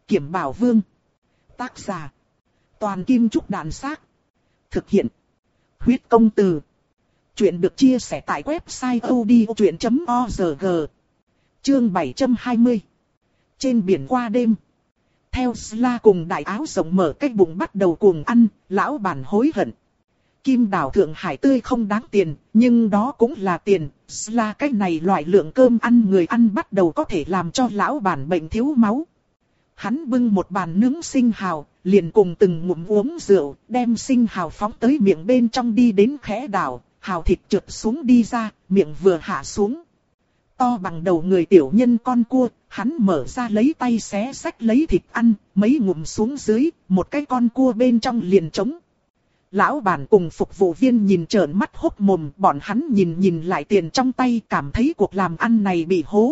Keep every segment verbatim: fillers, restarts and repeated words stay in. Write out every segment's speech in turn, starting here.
Kiểm Bảo Vương. Tác giả: Toàn Kim Trúc Đàn Xác. Thực hiện: Huyết Công Từ. Chuyện được chia sẻ tại website odchuyện chấm org. Chương bảy trăm hai mươi. Trên biển qua đêm. Theo Sla cùng đại áo rộng mở cái bụng bắt đầu cuồng ăn, lão bản hối hận. Kim đảo Thượng Hải tươi không đáng tiền, nhưng đó cũng là tiền. Sla cái này loại lượng cơm ăn người ăn bắt đầu có thể làm cho lão bản bệnh thiếu máu. Hắn bưng một bàn nướng sinh hào, liền cùng từng ngụm uống rượu, đem sinh hào phóng tới miệng bên trong đi đến khẽ đảo, hào thịt trượt xuống đi ra, miệng vừa hạ xuống. To bằng đầu người tiểu nhân con cua, hắn mở ra lấy tay xé xách lấy thịt ăn, mấy ngụm xuống dưới, một cái con cua bên trong liền trống. Lão bản cùng phục vụ viên nhìn trợn mắt hốc mồm, bọn hắn nhìn nhìn lại tiền trong tay, cảm thấy cuộc làm ăn này bị hố.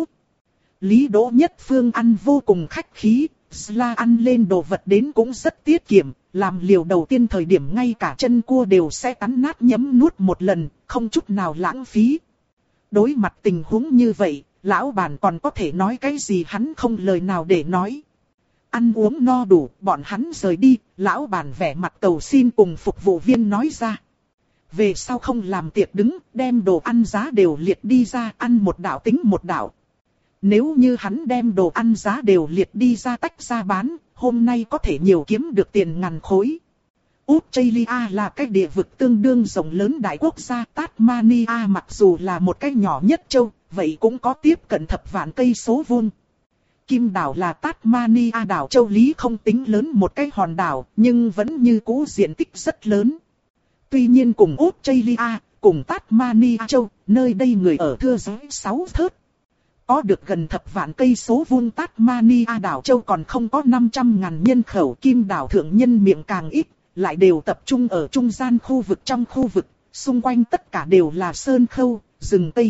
Lý Đỗ Nhất Phương ăn vô cùng khách khí, Sla ăn lên đồ vật đến cũng rất tiết kiệm, làm liều đầu tiên thời điểm ngay cả chân cua đều sẽ cắn nát nhấm nuốt một lần, không chút nào lãng phí. Đối mặt tình huống như vậy, lão bản còn có thể nói cái gì, hắn không lời nào để nói. Ăn uống no đủ, bọn hắn rời đi, lão bản vẻ mặt cầu xin cùng phục vụ viên nói ra. Về sau không làm tiệc đứng, đem đồ ăn giá đều liệt đi ra, ăn một đạo tính một đạo. Nếu như hắn đem đồ ăn giá đều liệt đi ra tách ra bán, hôm nay có thể nhiều kiếm được tiền ngàn khối. Australia là cái địa vực tương đương rộng lớn đại quốc gia, Tasmania mặc dù là một cái nhỏ nhất châu, vậy cũng có tiếp cận thập vạn cây số vuông. Kim đảo là Tasmania đảo châu lý không tính lớn một cái hòn đảo, nhưng vẫn như cũ diện tích rất lớn. Tuy nhiên cùng Australia, cùng Tasmania châu, nơi đây người ở thưa giới sáu thớt. Có được gần thập vạn cây số vuông Tasmania đảo châu còn không có năm trăm ngàn nhân khẩu, Kim đảo thượng nhân miệng càng ít, lại đều tập trung ở trung gian khu vực trong khu vực, xung quanh tất cả đều là sơn khâu, rừng tây.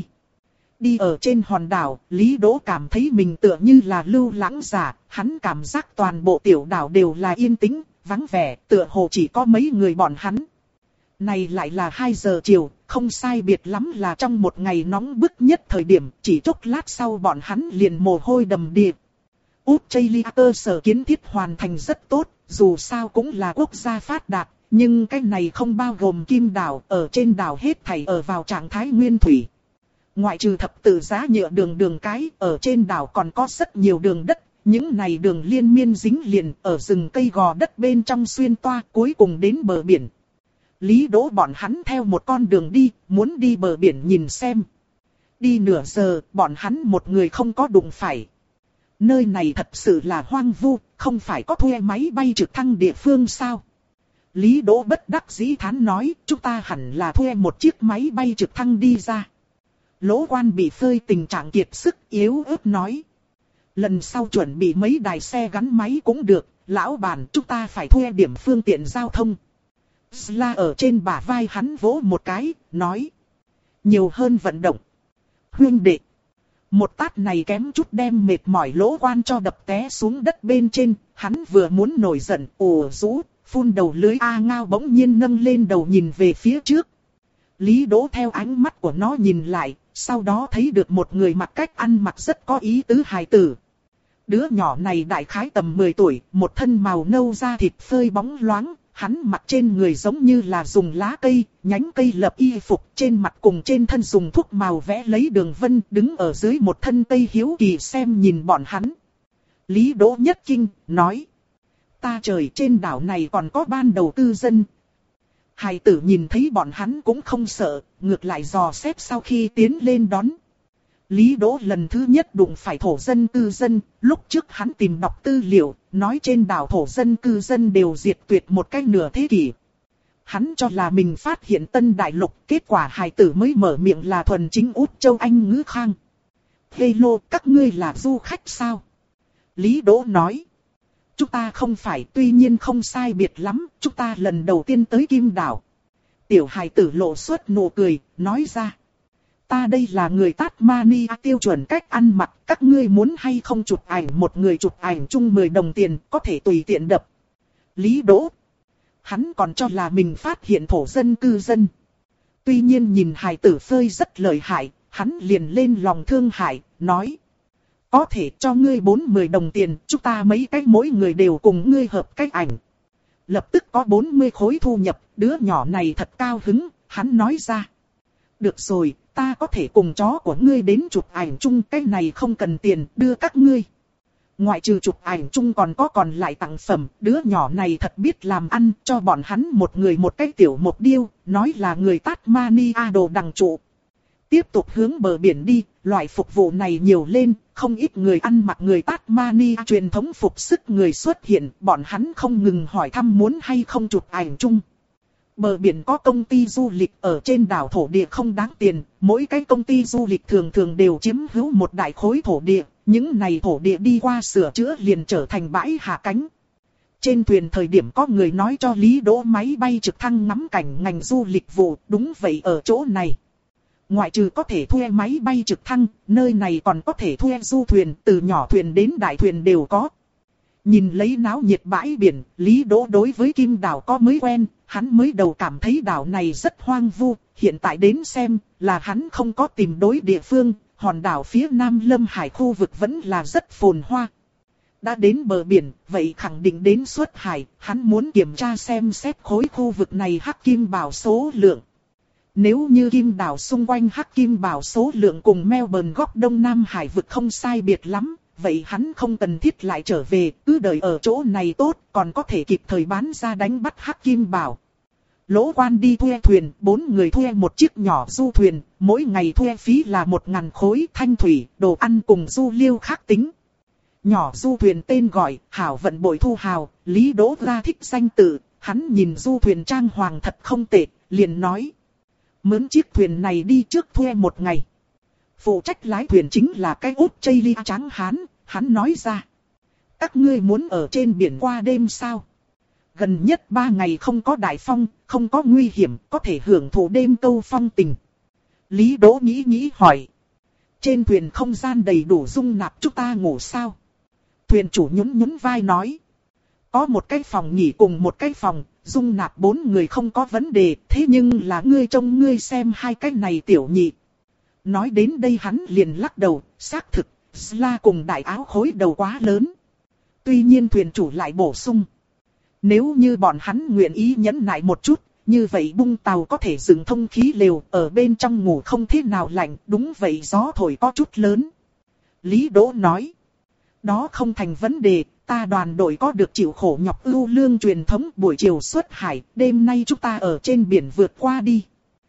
Đi ở trên hòn đảo, Lý Đỗ cảm thấy mình tựa như là lưu lãng giả, hắn cảm giác toàn bộ tiểu đảo đều là yên tĩnh, vắng vẻ, tựa hồ chỉ có mấy người bọn hắn. Này lại là hai giờ chiều, không sai biệt lắm là trong một ngày nóng bức nhất thời điểm, chỉ chốc lát sau bọn hắn liền mồ hôi đầm đìa. Australia cơ sở kiến thiết hoàn thành rất tốt, dù sao cũng là quốc gia phát đạt, nhưng cái này không bao gồm Kim đảo, ở trên đảo hết thảy ở vào trạng thái nguyên thủy. Ngoại trừ thập tự giá nhựa đường đường cái, ở trên đảo còn có rất nhiều đường đất, những này đường liên miên dính liền ở rừng cây gò đất bên trong xuyên toa, cuối cùng đến bờ biển. Lý Đỗ bọn hắn theo một con đường đi, muốn đi bờ biển nhìn xem. Đi nửa giờ, bọn hắn một người không có đụng phải. Nơi này thật sự là hoang vu, không phải có thuê máy bay trực thăng địa phương sao? Lý Đỗ bất đắc dĩ thán nói, chúng ta hẳn là thuê một chiếc máy bay trực thăng đi ra. Lỗ Quan bị phơi tình trạng kiệt sức, yếu ớt nói. Lần sau chuẩn bị mấy đài xe gắn máy cũng được, lão bản chúng ta phải thuê điểm phương tiện giao thông. Sla ở trên bả vai hắn vỗ một cái, nói. Nhiều hơn vận động. Huynh đệ. Một tát này kém chút đem mệt mỏi Lỗ Quan cho đập té xuống đất bên trên, hắn vừa muốn nổi giận, ồ rũ, phun đầu lưới A Ngao bỗng nhiên nâng lên đầu nhìn về phía trước. Lý Đỗ theo ánh mắt của nó nhìn lại, sau đó thấy được một người mặc cách ăn mặc rất có ý tứ hài tử. Đứa nhỏ này đại khái tầm mười tuổi, một thân màu nâu da thịt phơi bóng loáng, hắn mặc trên người giống như là dùng lá cây, nhánh cây lập y phục, trên mặt cùng trên thân dùng thuốc màu vẽ lấy đường vân, đứng ở dưới một thân cây hiếu kỳ xem nhìn bọn hắn. Lý Đỗ nhất kinh, nói. Ta trời, trên đảo này còn có ban đầu cư dân. Hài tử nhìn thấy bọn hắn cũng không sợ, ngược lại dò xét sau khi tiến lên đón. Lý Đỗ lần thứ nhất đụng phải thổ dân cư dân, lúc trước hắn tìm đọc tư liệu, nói trên đảo thổ dân cư dân đều diệt tuyệt một cách nửa thế kỷ. Hắn cho là mình phát hiện tân đại lục, kết quả hài tử mới mở miệng là thuần chính Út Châu Anh ngữ khang. Hello, các ngươi là du khách sao? Lý Đỗ nói. Chúng ta không phải, tuy nhiên không sai biệt lắm, chúng ta lần đầu tiên tới Kim đảo. Tiểu hài tử lộ suốt nụ cười, nói ra. Ta đây là người Tasmania tiêu chuẩn cách ăn mặc, các ngươi muốn hay không chụp ảnh, một người chụp ảnh chung mười đồng tiền, có thể tùy tiện đập. Lý Đỗ. Hắn còn cho là mình phát hiện thổ dân cư dân. Tuy nhiên nhìn hài tử phơi rất lợi hại, hắn liền lên lòng thương hại, nói. Có thể cho ngươi bốn mươi đồng tiền, chúng ta mấy cái mỗi người đều cùng ngươi hợp cách ảnh. Lập tức có bốn mươi khối thu nhập, đứa nhỏ này thật cao hứng, hắn nói ra. Được rồi, ta có thể cùng chó của ngươi đến chụp ảnh chung, cái này không cần tiền, đưa các ngươi. Ngoại trừ chụp ảnh chung còn có còn lại tặng phẩm, đứa nhỏ này thật biết làm ăn, cho bọn hắn một người một cái tiểu mục điêu, nói là người Tasmania đồ đằng trụ. Tiếp tục hướng bờ biển đi, loại phục vụ này nhiều lên, không ít người ăn mặc người Tasmania truyền thống phục sức người xuất hiện, bọn hắn không ngừng hỏi thăm muốn hay không chụp ảnh chung. Bờ biển có công ty du lịch ở trên đảo thổ địa không đáng tiền, mỗi cái công ty du lịch thường thường đều chiếm hữu một đại khối thổ địa, những này thổ địa đi qua sửa chữa liền trở thành bãi hạ cánh. Trên thuyền thời điểm có người nói cho Lý Đỗ máy bay trực thăng ngắm cảnh ngành du lịch vụ, đúng vậy ở chỗ này. Ngoại trừ có thể thuê máy bay trực thăng, nơi này còn có thể thuê du thuyền, từ nhỏ thuyền đến đại thuyền đều có. Nhìn lấy náo nhiệt bãi biển, Lý Đỗ đối với Kim Đảo có mới quen, hắn mới đầu cảm thấy đảo này rất hoang vu, hiện tại đến xem, là hắn không có tìm đối địa phương, hòn đảo phía Nam Lâm Hải khu vực vẫn là rất phồn hoa. Đã đến bờ biển, vậy khẳng định đến xuất hải, hắn muốn kiểm tra xem xét khối khu vực này hắc kim bảo số lượng. Nếu như Kim Đảo xung quanh hắc kim bảo số lượng cùng Melbourne góc Đông Nam Hải vực không sai biệt lắm, vậy hắn không cần thiết lại trở về, cứ đợi ở chỗ này tốt, còn có thể kịp thời bán ra đánh bắt hắc kim bảo. Lỗ Quan đi thuê thuyền, bốn người thuê một chiếc nhỏ du thuyền, mỗi ngày thuê phí là một ngàn khối thanh thủy, đồ ăn cùng du liêu khác tính. Nhỏ du thuyền tên gọi, Hảo Vận Bội Thu Hào, Lý Đỗ ra thích danh tự, hắn nhìn du thuyền trang hoàng thật không tệ, liền nói. Mướn chiếc thuyền này đi trước thuê một ngày. Phụ trách lái thuyền chính là cái út chây lia trắng hán, hắn nói ra. Các ngươi muốn ở trên biển qua đêm sao? Gần nhất ba ngày không có đại phong, không có nguy hiểm, có thể hưởng thụ đêm câu phong tình. Lý Đỗ nghĩ nghĩ hỏi. Trên thuyền không gian đầy đủ dung nạp chúng ta ngủ sao? Thuyền chủ nhún nhún vai nói. Có một cái phòng nghỉ cùng một cái phòng, dung nạp bốn người không có vấn đề, thế nhưng là ngươi trông ngươi xem hai cái này tiểu nhị. Nói đến đây hắn liền lắc đầu, xác thực, Sla cùng đại áo khối đầu quá lớn. Tuy nhiên thuyền chủ lại bổ sung. Nếu như bọn hắn nguyện ý nhẫn nại một chút, như vậy bung tàu có thể dựng thông khí lều, ở bên trong ngủ không thế nào lạnh, đúng vậy gió thổi có chút lớn. Lý Đỗ nói. Đó không thành vấn đề, ta đoàn đội có được chịu khổ nhọc ưu lương truyền thống buổi chiều xuất hải, đêm nay chúng ta ở trên biển vượt qua đi.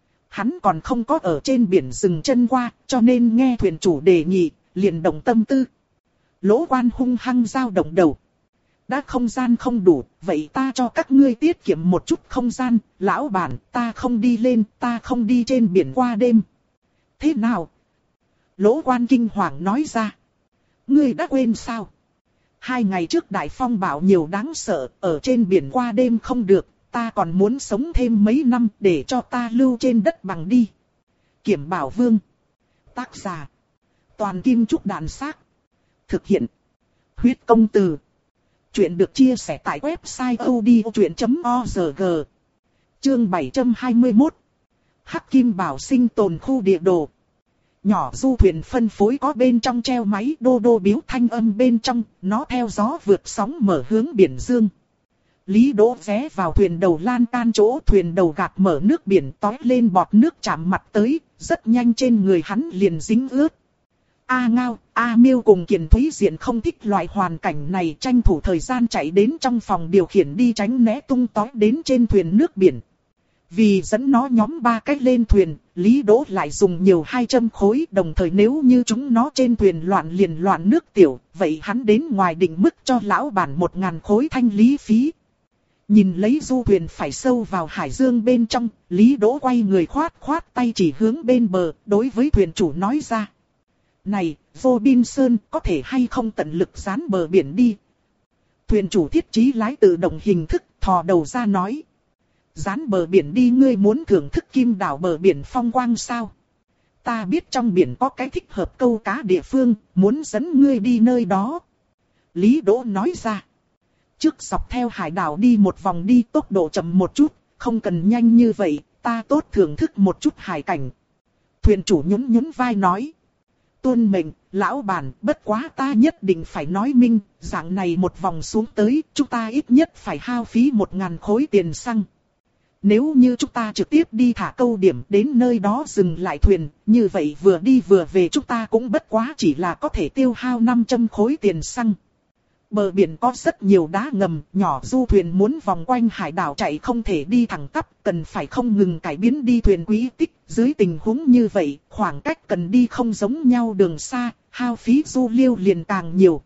Hắn còn không có ở trên biển dừng chân qua, cho nên nghe thuyền chủ đề nghị, liền động tâm tư. Lỗ Quan hung hăng dao động đầu. Đã không gian không đủ, vậy ta cho các ngươi tiết kiệm một chút không gian, lão bản, ta không đi lên, ta không đi trên biển qua đêm. Thế nào? Lỗ Quan kinh hoàng nói ra. Ngươi đã quên sao? Hai ngày trước đại phong bão nhiều đáng sợ, ở trên biển qua đêm không được, ta còn muốn sống thêm mấy năm để cho ta lưu trên đất bằng đi. Kiểm Bảo Vương. Tác giả. Toàn Kim Trúc Đàn Xác. Thực hiện. Huyết Công Từ. Chuyện được chia sẻ tại website odchuyện chấm org. Chương bảy trăm hai mươi mốt. Hắc Kim Bảo sinh tồn khu địa đồ. Nhỏ du thuyền phân phối có bên trong treo máy đô đô biếu thanh âm bên trong, nó theo gió vượt sóng mở hướng biển dương. Lý Đỗ ghé vào thuyền đầu lan can chỗ thuyền đầu gạt mở nước biển tói lên bọt nước chạm mặt tới, rất nhanh trên người hắn liền dính ướt. A Ngao, A Miêu cùng Kiền Thúy Diện không thích loại hoàn cảnh này, tranh thủ thời gian chạy đến trong phòng điều khiển đi tránh né tung tói đến trên thuyền nước biển. Vì dẫn nó nhóm ba cách lên thuyền, Lý Đỗ lại dùng nhiều hai trăm khối, đồng thời nếu như chúng nó trên thuyền loạn liền loạn nước tiểu, vậy hắn đến ngoài định mức cho lão bản một ngàn khối thanh lý phí. Nhìn lấy du thuyền phải sâu vào hải dương bên trong, Lý Đỗ quay người khoát khoát tay chỉ hướng bên bờ, đối với thuyền chủ nói ra. Này, Robinson, có thể hay không tận lực dán bờ biển đi? Thuyền chủ thiết trí lái tự động hình thức, thò đầu ra nói. Dán bờ biển đi, ngươi muốn thưởng thức Kim Đảo bờ biển phong quang sao? Ta biết trong biển có cái thích hợp câu cá địa phương, muốn dẫn ngươi đi nơi đó. Lý Đỗ nói ra. Trước dọc theo hải đảo đi một vòng đi, tốc độ chậm một chút, không cần nhanh như vậy, ta tốt thưởng thức một chút hải cảnh. Thuyền chủ nhún nhún vai nói. Tuân mệnh, lão bản, bất quá ta nhất định phải nói minh, dạng này một vòng xuống tới, chúng ta ít nhất phải hao phí một ngàn khối tiền xăng. Nếu như chúng ta trực tiếp đi thả câu điểm đến nơi đó dừng lại thuyền, như vậy vừa đi vừa về chúng ta cũng bất quá chỉ là có thể tiêu hao năm trăm khối tiền xăng. Bờ biển có rất nhiều đá ngầm, nhỏ du thuyền muốn vòng quanh hải đảo chạy không thể đi thẳng tắp, cần phải không ngừng cải biến đi thuyền quỹ tích. Dưới tình huống như vậy, khoảng cách cần đi không giống nhau đường xa, hao phí du liêu liền càng nhiều.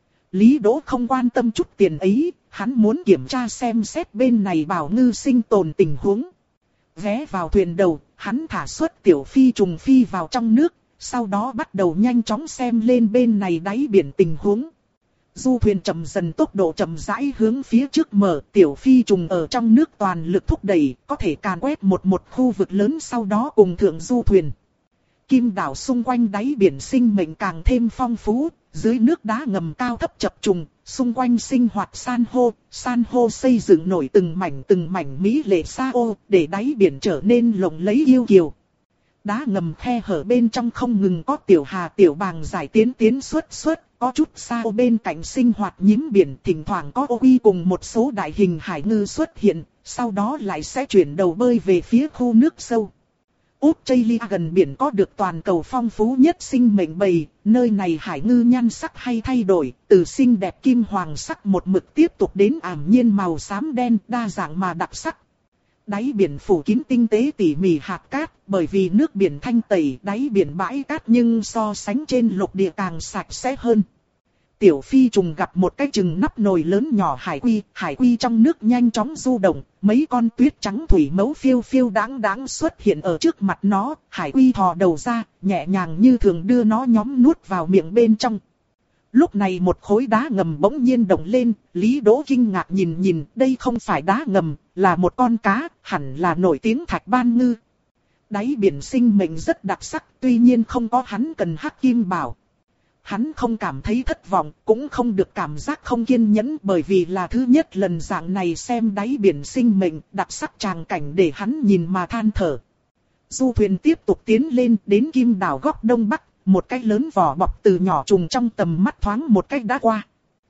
Lý Đỗ không quan tâm chút tiền ấy, hắn muốn kiểm tra xem xét bên này bảo ngư sinh tồn tình huống. Ghé vào thuyền đầu, hắn thả xuất tiểu phi trùng phi vào trong nước, sau đó bắt đầu nhanh chóng xem lên bên này đáy biển tình huống. Du thuyền chậm dần tốc độ chậm rãi hướng phía trước mở, tiểu phi trùng ở trong nước toàn lực thúc đẩy, có thể càn quét một một khu vực lớn sau đó cùng thượng du thuyền. Kim đảo xung quanh đáy biển sinh mệnh càng thêm phong phú, dưới nước đá ngầm cao thấp chập trùng, xung quanh sinh hoạt san hô, san hô xây dựng nổi từng mảnh từng mảnh mỹ lệ sa ô, để đáy biển trở nên lộng lẫy yêu kiều. Đá ngầm khe hở bên trong không ngừng có tiểu hà tiểu bàng giải tiến tiến xuất xuất, có chút sa ô bên cạnh sinh hoạt nhím biển, thỉnh thoảng có ô quy cùng một số đại hình hải ngư xuất hiện, sau đó lại sẽ chuyển đầu bơi về phía khu nước sâu. Australia gần biển có được toàn cầu phong phú nhất sinh mệnh bầy, nơi này hải ngư nhan sắc hay thay đổi, từ xinh đẹp kim hoàng sắc một mực tiếp tục đến ảm nhiên màu xám đen, đa dạng mà đặc sắc. Đáy biển phủ kín tinh tế tỉ mỉ hạt cát, bởi vì nước biển thanh tẩy, đáy biển bãi cát nhưng so sánh trên lục địa càng sạch sẽ hơn. Tiểu phi trùng gặp một cái chừng nắp nồi lớn nhỏ hải quy, hải quy trong nước nhanh chóng du động, mấy con tuyết trắng thủy mẫu phiêu phiêu đáng đáng xuất hiện ở trước mặt nó, hải quy thò đầu ra, nhẹ nhàng như thường đưa nó nhóm nuốt vào miệng bên trong. Lúc này một khối đá ngầm bỗng nhiên động lên, Lý Đỗ kinh ngạc nhìn nhìn, đây không phải đá ngầm, là một con cá, hẳn là nổi tiếng thạch ban ngư. Đáy biển sinh mệnh rất đặc sắc, tuy nhiên không có hắn cần hắc kim bảo. Hắn không cảm thấy thất vọng, cũng không được cảm giác không kiên nhẫn, bởi vì là thứ nhất lần dạng này xem đáy biển sinh mệnh, đặc sắc tràng cảnh để hắn nhìn mà than thở. Du thuyền tiếp tục tiến lên đến Kim đảo góc đông bắc, một cái lớn vỏ bọc từ nhỏ trùng trong tầm mắt thoáng một cách đã qua.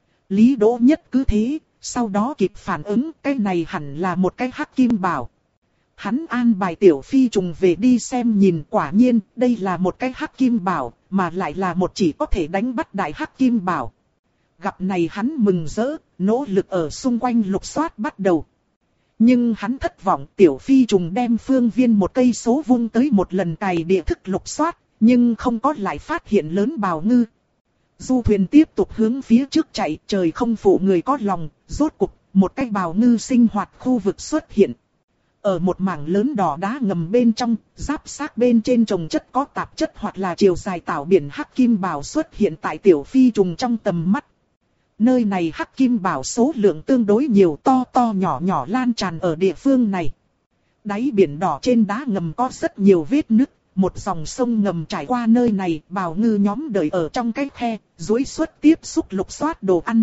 Lý Đỗ nhất cứ thế, sau đó kịp phản ứng, cái này hẳn là một cái hắc kim bảo. Hắn an bài tiểu phi trùng về đi xem nhìn, quả nhiên, đây là một cái hắc kim bảo, mà lại là một chỉ có thể đánh bắt đại hắc kim bảo. Gặp này hắn mừng rỡ, nỗ lực ở xung quanh lục soát bắt đầu. Nhưng hắn thất vọng, tiểu phi trùng đem phương viên một cây số vung tới một lần cày địa thức lục soát, nhưng không có lại phát hiện lớn bào ngư. Du thuyền tiếp tục hướng phía trước chạy, trời không phụ người có lòng, rốt cục, một cái bào ngư sinh hoạt khu vực xuất hiện. Ở một mảng lớn đỏ đá ngầm bên trong, giáp xác bên trên trồng chất có tạp chất hoặc là chiều dài tảo biển hắc kim bảo xuất hiện tại tiểu phi trùng trong tầm mắt. Nơi này hắc kim bảo số lượng tương đối nhiều, to to nhỏ nhỏ lan tràn ở địa phương này. Đáy biển đỏ trên đá ngầm có rất nhiều vết nứt, một dòng sông ngầm trải qua nơi này, bào ngư nhóm đợi ở trong cái khe, duỗi suất tiếp xúc lục soát đồ ăn.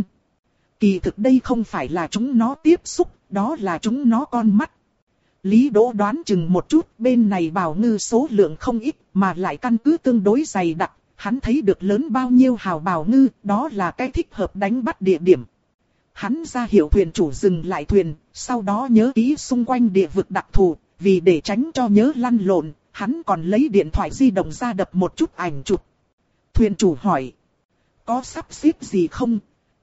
Kỳ thực đây không phải là chúng nó tiếp xúc, đó là chúng nó con mắt. Lý Đỗ đoán chừng một chút, bên này bào ngư số lượng không ít, mà lại căn cứ tương đối dày đặc, hắn thấy được lớn bao nhiêu hào bào ngư, đó là cái thích hợp đánh bắt địa điểm. Hắn ra hiệu thuyền chủ dừng lại thuyền, sau đó nhớ kỹ xung quanh địa vực đặc thù, vì để tránh cho nhớ lăn lộn, hắn còn lấy điện thoại di động ra đập một chút ảnh chụp. Thuyền chủ hỏi, có sắp xếp gì không?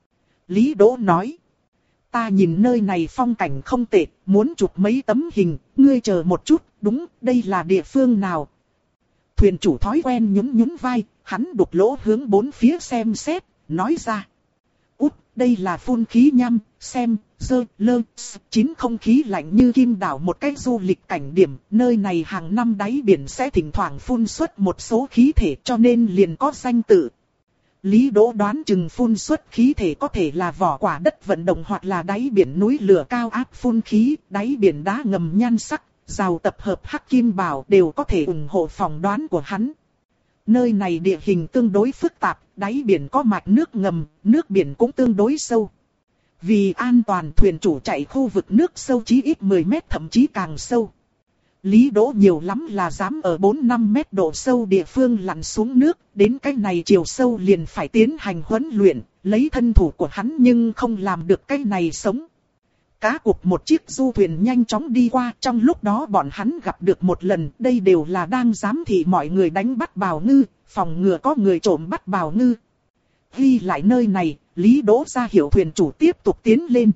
Lý Đỗ nói, ta nhìn nơi này phong cảnh không tệ, muốn chụp mấy tấm hình, ngươi chờ một chút, đúng, đây là địa phương nào? Thuyền chủ thói quen nhún nhún vai, hắn đục lỗ hướng bốn phía xem xét, nói ra. Út, đây là phun khí nhăm, xem, dơ, lơ, chín không khí lạnh như kim đảo một cái du lịch cảnh điểm, nơi này hàng năm đáy biển sẽ thỉnh thoảng phun xuất một số khí thể cho nên liền có danh tự. Lý Đỗ đoán chừng phun xuất khí thể có thể là vỏ quả đất vận động hoặc là đáy biển núi lửa cao áp phun khí, đáy biển đá ngầm nhan sắc, rào tập hợp hắc kim bảo đều có thể ủng hộ phỏng đoán của hắn. Nơi này địa hình tương đối phức tạp, đáy biển có mạch nước ngầm, nước biển cũng tương đối sâu. Vì an toàn thuyền chủ chạy khu vực nước sâu chí ít mười mét thậm chí càng sâu. Lý Đỗ nhiều lắm là dám ở bốn năm mét độ sâu địa phương lặn xuống nước, đến cái này chiều sâu liền phải tiến hành huấn luyện, lấy thân thủ của hắn nhưng không làm được cái này sống. Cá cục một chiếc du thuyền nhanh chóng đi qua, trong lúc đó bọn hắn gặp được một lần, đây đều là đang giám thị mọi người đánh bắt bào ngư, phòng ngừa có người trộm bắt bào ngư. Ghi lại nơi này, Lý Đỗ ra hiệu thuyền chủ tiếp tục tiến lên.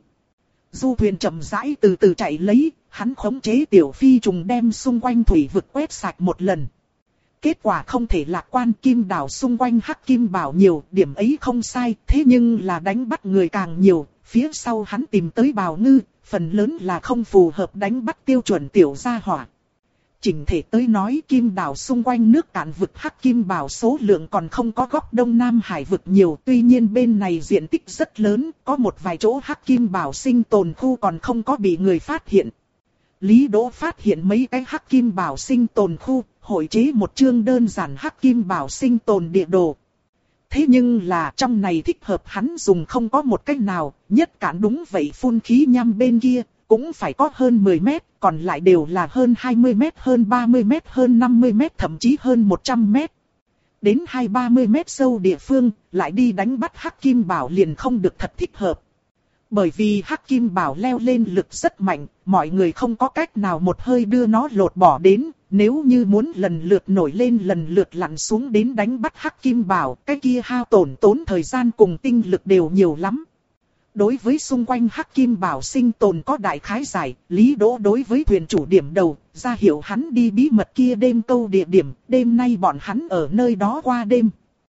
Du thuyền chậm rãi từ từ chạy lấy, hắn khống chế tiểu phi trùng đem xung quanh thủy vực quét sạch một lần. Kết quả không thể lạc quan, kim đảo xung quanh hắc kim bảo nhiều, điểm ấy không sai, thế nhưng là đánh bắt người càng nhiều, phía sau hắn tìm tới bào ngư, phần lớn là không phù hợp đánh bắt tiêu chuẩn tiểu gia hỏa. Chỉnh thể tới nói kim đảo xung quanh nước cạn vực hắc kim bảo số lượng còn không có góc đông nam hải vực nhiều, tuy nhiên bên này diện tích rất lớn, có một vài chỗ hắc kim bảo sinh tồn khu còn không có bị người phát hiện. Lý Đỗ phát hiện mấy cái hắc kim bảo sinh tồn khu, hội chế một chương đơn giản hắc kim bảo sinh tồn địa đồ. Thế nhưng là trong này thích hợp hắn dùng không có một cách nào, nhất cản đúng vậy phun khí nhăm bên kia, cũng phải có hơn mười mét, còn lại đều là hơn hai mươi mét, hơn ba mươi mét, hơn năm mươi mét, thậm chí hơn một trăm mét. Đến hai ba mươi mét sâu địa phương, lại đi đánh bắt hắc kim bảo liền không được thật thích hợp. Bởi vì hắc kim bảo leo lên lực rất mạnh, mọi người không có cách nào một hơi đưa nó lột bỏ đến, nếu như muốn lần lượt nổi lên lần lượt lặn xuống đến đánh bắt hắc kim bảo, cái kia hao tổn tốn thời gian cùng tinh lực đều nhiều lắm. Đối với xung quanh hắc kim bảo sinh tồn có đại khái giải, Lý Đỗ đối với thuyền chủ điểm đầu, ra hiệu hắn đi bí mật kia đêm câu địa điểm, đêm nay bọn hắn ở nơi đó qua đêm.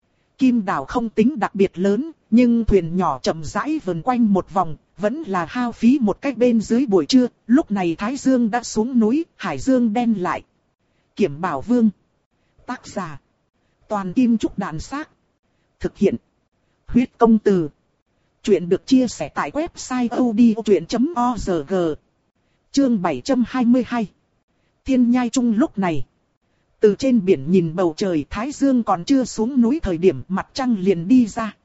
Kim đảo không tính đặc biệt lớn, nhưng thuyền nhỏ chậm rãi vần quanh một vòng, vẫn là hao phí một cách bên dưới buổi trưa, lúc này Thái Dương đã xuống núi, hải dương đen lại. Kiểm Bảo Vương. Tác giả. Toàn Kim Trúc Đàn Xác. Thực hiện. Huyết Công Từ. Chuyện được chia sẻ tại website odchuyện chấm org. Chương bảy trăm hai mươi hai. Thiên Nhai Trung lúc này. Từ trên biển nhìn bầu trời, Thái Dương còn chưa xuống núi thời điểm mặt trăng liền đi ra.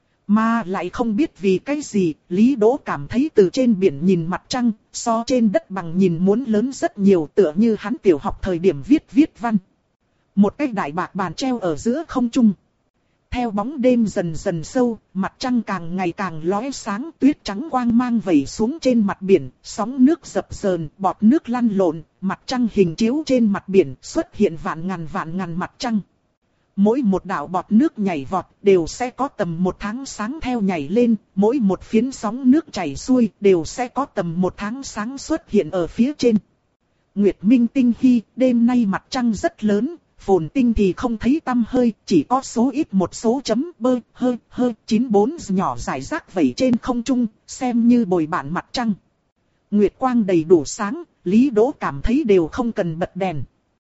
Mà lại không biết vì cái gì, Lý Đỗ cảm thấy từ trên biển nhìn mặt trăng, so trên đất bằng nhìn muốn lớn rất nhiều, tựa như hắn tiểu học thời điểm viết viết văn. Một cái đại bạc bàn treo ở giữa không trung. Theo bóng đêm dần dần sâu, mặt trăng càng ngày càng lóe sáng, tuyết trắng quang mang vẩy xuống trên mặt biển, sóng nước dập dờn, bọt nước lăn lộn, mặt trăng hình chiếu trên mặt biển, xuất hiện vạn ngàn vạn ngàn mặt trăng. Mỗi một đạo bọt nước nhảy vọt đều sẽ có tầm một tháng sáng theo nhảy lên, mỗi một phiến sóng nước chảy xuôi đều sẽ có tầm một tháng sáng xuất hiện ở phía trên. Nguyệt Minh tinh hy, đêm nay mặt trăng rất lớn, phồn tinh thì không thấy tăm hơi, chỉ có số ít một số chấm bơ, hơ, hơ, chín bốn nhỏ rải rác vẩy trên không trung, xem như bồi bản mặt trăng. Nguyệt quang đầy đủ sáng, Lý Đỗ cảm thấy đều không cần bật đèn.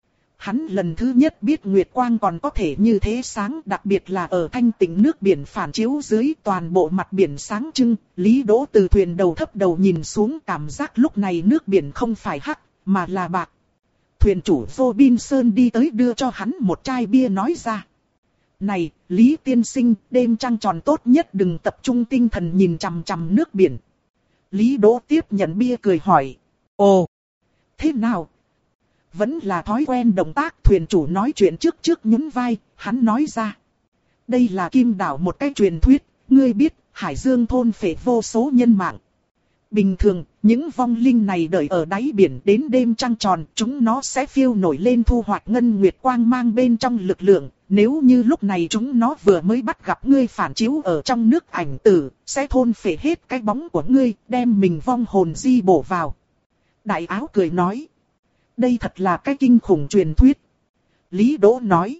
Hắn lần thứ nhất biết Nguyệt quang còn có thể như thế sáng, đặc biệt là ở thanh tĩnh nước biển phản chiếu dưới toàn bộ mặt biển sáng trưng. Lý Đỗ từ thuyền đầu thấp đầu nhìn xuống, cảm giác lúc này nước biển không phải hắc, mà là bạc. Thuyền chủ Robinson đi tới đưa cho hắn một chai bia nói ra. Này, Lý tiên sinh, đêm trăng tròn tốt nhất đừng tập trung tinh thần nhìn chằm chằm nước biển. Lý Đỗ tiếp nhận bia cười hỏi. Ồ, thế nào? Vẫn là thói quen động tác, thuyền chủ nói chuyện trước trước nhún vai, hắn nói ra. Đây là Kim đảo một cái truyền thuyết, ngươi biết, hải dương thôn phệ vô số nhân mạng. Bình thường, những vong linh này đợi ở đáy biển đến đêm trăng tròn, chúng nó sẽ phiêu nổi lên thu hoạch ngân nguyệt quang mang bên trong lực lượng. Nếu như lúc này chúng nó vừa mới bắt gặp ngươi phản chiếu ở trong nước ảnh tử, sẽ thôn phệ hết cái bóng của ngươi, đem mình vong hồn di bổ vào. Đại áo cười nói. Đây thật là cái kinh khủng truyền thuyết. Lý Đỗ nói.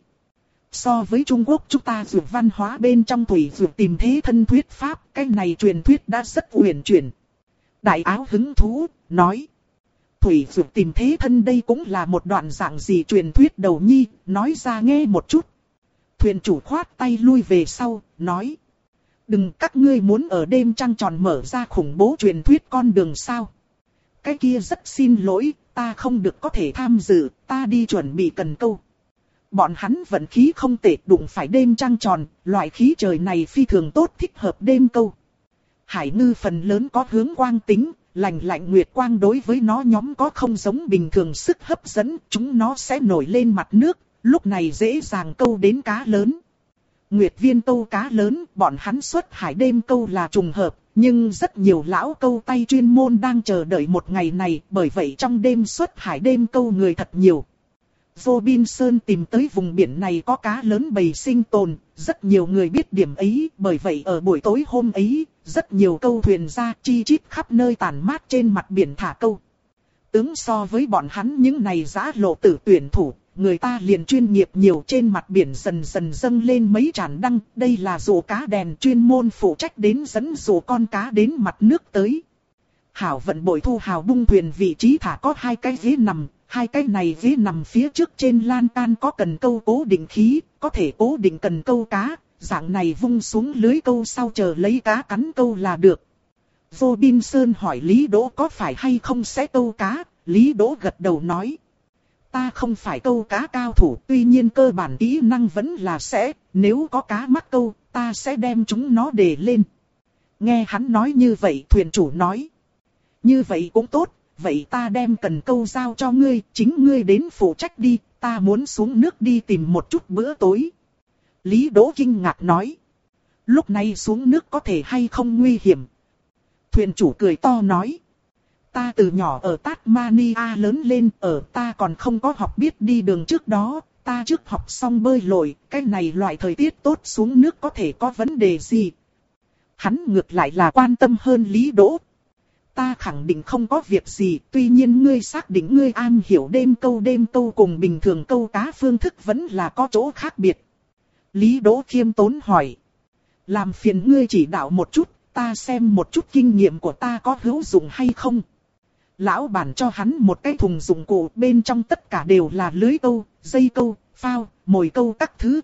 So với Trung Quốc chúng ta dược văn hóa bên trong thủy dược tìm thế thân thuyết pháp, cái này truyền thuyết đã rất uyển chuyển. Đại áo hứng thú, nói. Thủy dược tìm thế thân đây cũng là một đoạn dạng gì truyền thuyết đầu nhi, nói ra nghe một chút. Thuyền chủ khoát tay lui về sau, nói. Đừng, các ngươi muốn ở đêm trăng tròn mở ra khủng bố truyền thuyết con đường sao. Cái kia rất xin lỗi, ta không được có thể tham dự, ta đi chuẩn bị cần câu. Bọn hắn vận khí không tệ, đụng phải đêm trăng tròn, loại khí trời này phi thường tốt thích hợp đêm câu. Hải ngư phần lớn có hướng quang tính, lạnh lạnh nguyệt quang đối với nó nhóm có không giống bình thường sức hấp dẫn, chúng nó sẽ nổi lên mặt nước, lúc này dễ dàng câu đến cá lớn. Nguyệt viên câu cá lớn, bọn hắn xuất hải đêm câu là trùng hợp, nhưng rất nhiều lão câu tay chuyên môn đang chờ đợi một ngày này, bởi vậy trong đêm xuất hải đêm câu người thật nhiều. Robinson tìm tới vùng biển này có cá lớn bầy sinh tồn, rất nhiều người biết điểm ấy, bởi vậy ở buổi tối hôm ấy, rất nhiều câu thuyền ra chi chít khắp nơi tản mát trên mặt biển thả câu. Tướng so với bọn hắn những này giã lộ tử tuyển thủ, người ta liền chuyên nghiệp nhiều, trên mặt biển dần dần dâng lên mấy tràn đăng, đây là rổ cá đèn chuyên môn phụ trách đến dẫn rổ con cá đến mặt nước tới. Hảo vận bội thu hào bung thuyền vị trí thả có hai cái ghế nằm, hai cái này ghế nằm phía trước trên lan can có cần câu cố định khí, có thể cố định cần câu cá, dạng này vung xuống lưới câu sau chờ lấy cá cắn câu là được. Robinson hỏi Lý Đỗ có phải hay không sẽ câu cá, Lý Đỗ gật đầu nói. Ta không phải câu cá cao thủ, tuy nhiên cơ bản kỹ năng vẫn là sẽ, nếu có cá mắc câu, ta sẽ đem chúng nó để lên. Nghe hắn nói như vậy, thuyền chủ nói. Như vậy cũng tốt, vậy ta đem cần câu giao cho ngươi, chính ngươi đến phụ trách đi, ta muốn xuống nước đi tìm một chút bữa tối. Lý Đỗ kinh ngạc nói. Lúc này xuống nước có thể hay không nguy hiểm? Thuyền chủ cười to nói. Ta từ nhỏ ở Tasmania lớn lên, ở ta còn không có học biết đi đường trước đó, ta trước học xong bơi lội, cái này loại thời tiết tốt xuống nước có thể có vấn đề gì? Hắn ngược lại là quan tâm hơn Lý Đỗ. Ta khẳng định không có việc gì, tuy nhiên ngươi xác định ngươi am hiểu đêm câu đêm câu cùng bình thường câu cá phương thức vẫn là có chỗ khác biệt. Lý Đỗ khiêm tốn hỏi. Làm phiền ngươi chỉ đạo một chút, ta xem một chút kinh nghiệm của ta có hữu dụng hay không. Lão bản cho hắn một cái thùng dụng cụ, bên trong tất cả đều là lưới câu, dây câu, phao, mồi câu các thứ.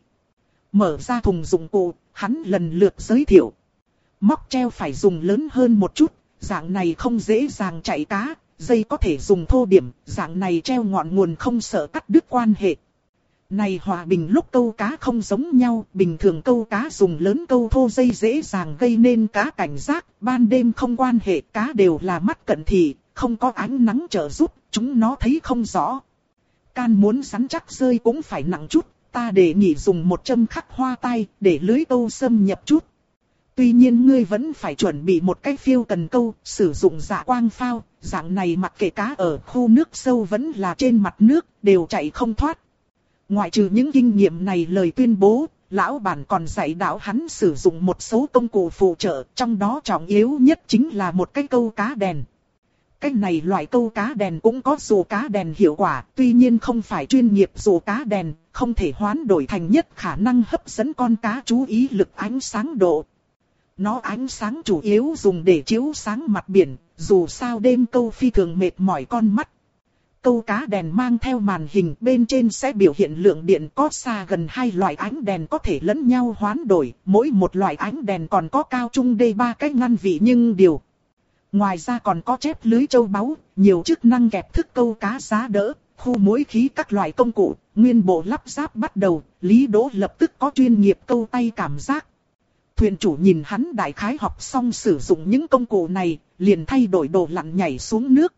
Mở ra thùng dụng cụ, hắn lần lượt giới thiệu. Móc treo phải dùng lớn hơn một chút, dạng này không dễ dàng chạy cá, dây có thể dùng thô điểm, dạng này treo ngọn nguồn không sợ cắt đứt quan hệ. Này hòa bình lúc câu cá không giống nhau, bình thường câu cá dùng lớn câu thô dây dễ dàng gây nên cá cảnh giác, ban đêm không quan hệ, cá đều là mắt cận thị, không có ánh nắng trợ giúp, chúng nó thấy không rõ. Can muốn rắn chắc rơi cũng phải nặng chút, ta đề nghị dùng một châm khắc hoa tai, để lưới câu xâm nhập chút. Tuy nhiên ngươi vẫn phải chuẩn bị một cái phiêu cần câu, sử dụng dạ quang phao, dạng này mặc kệ cá ở khu nước sâu vẫn là trên mặt nước, đều chạy không thoát. Ngoại trừ những kinh nghiệm này lời tuyên bố, lão bản còn dạy đạo hắn sử dụng một số công cụ phụ trợ, trong đó trọng yếu nhất chính là một cái câu cá đèn. Cái này loại câu cá đèn cũng có rổ cá đèn hiệu quả, tuy nhiên không phải chuyên nghiệp rổ cá đèn, không thể hoán đổi thành nhất khả năng hấp dẫn con cá chú ý lực ánh sáng độ. Nó ánh sáng chủ yếu dùng để chiếu sáng mặt biển, dù sao đêm câu phi thường mệt mỏi con mắt. Câu cá đèn mang theo màn hình, bên trên sẽ biểu hiện lượng điện, có xa gần hai loại ánh đèn có thể lẫn nhau hoán đổi, mỗi một loại ánh đèn còn có cao trung đê ba cái ngăn vị nhưng điều. Ngoài ra còn có chép lưới châu báu, nhiều chức năng kẹp thức câu cá giá đỡ, khu mỗi khí các loại công cụ, nguyên bộ lắp ráp bắt đầu, Lý Đỗ lập tức có chuyên nghiệp câu tay cảm giác. Thuyền chủ nhìn hắn đại khái học xong sử dụng những công cụ này, liền thay đổi đồ lặn nhảy xuống nước.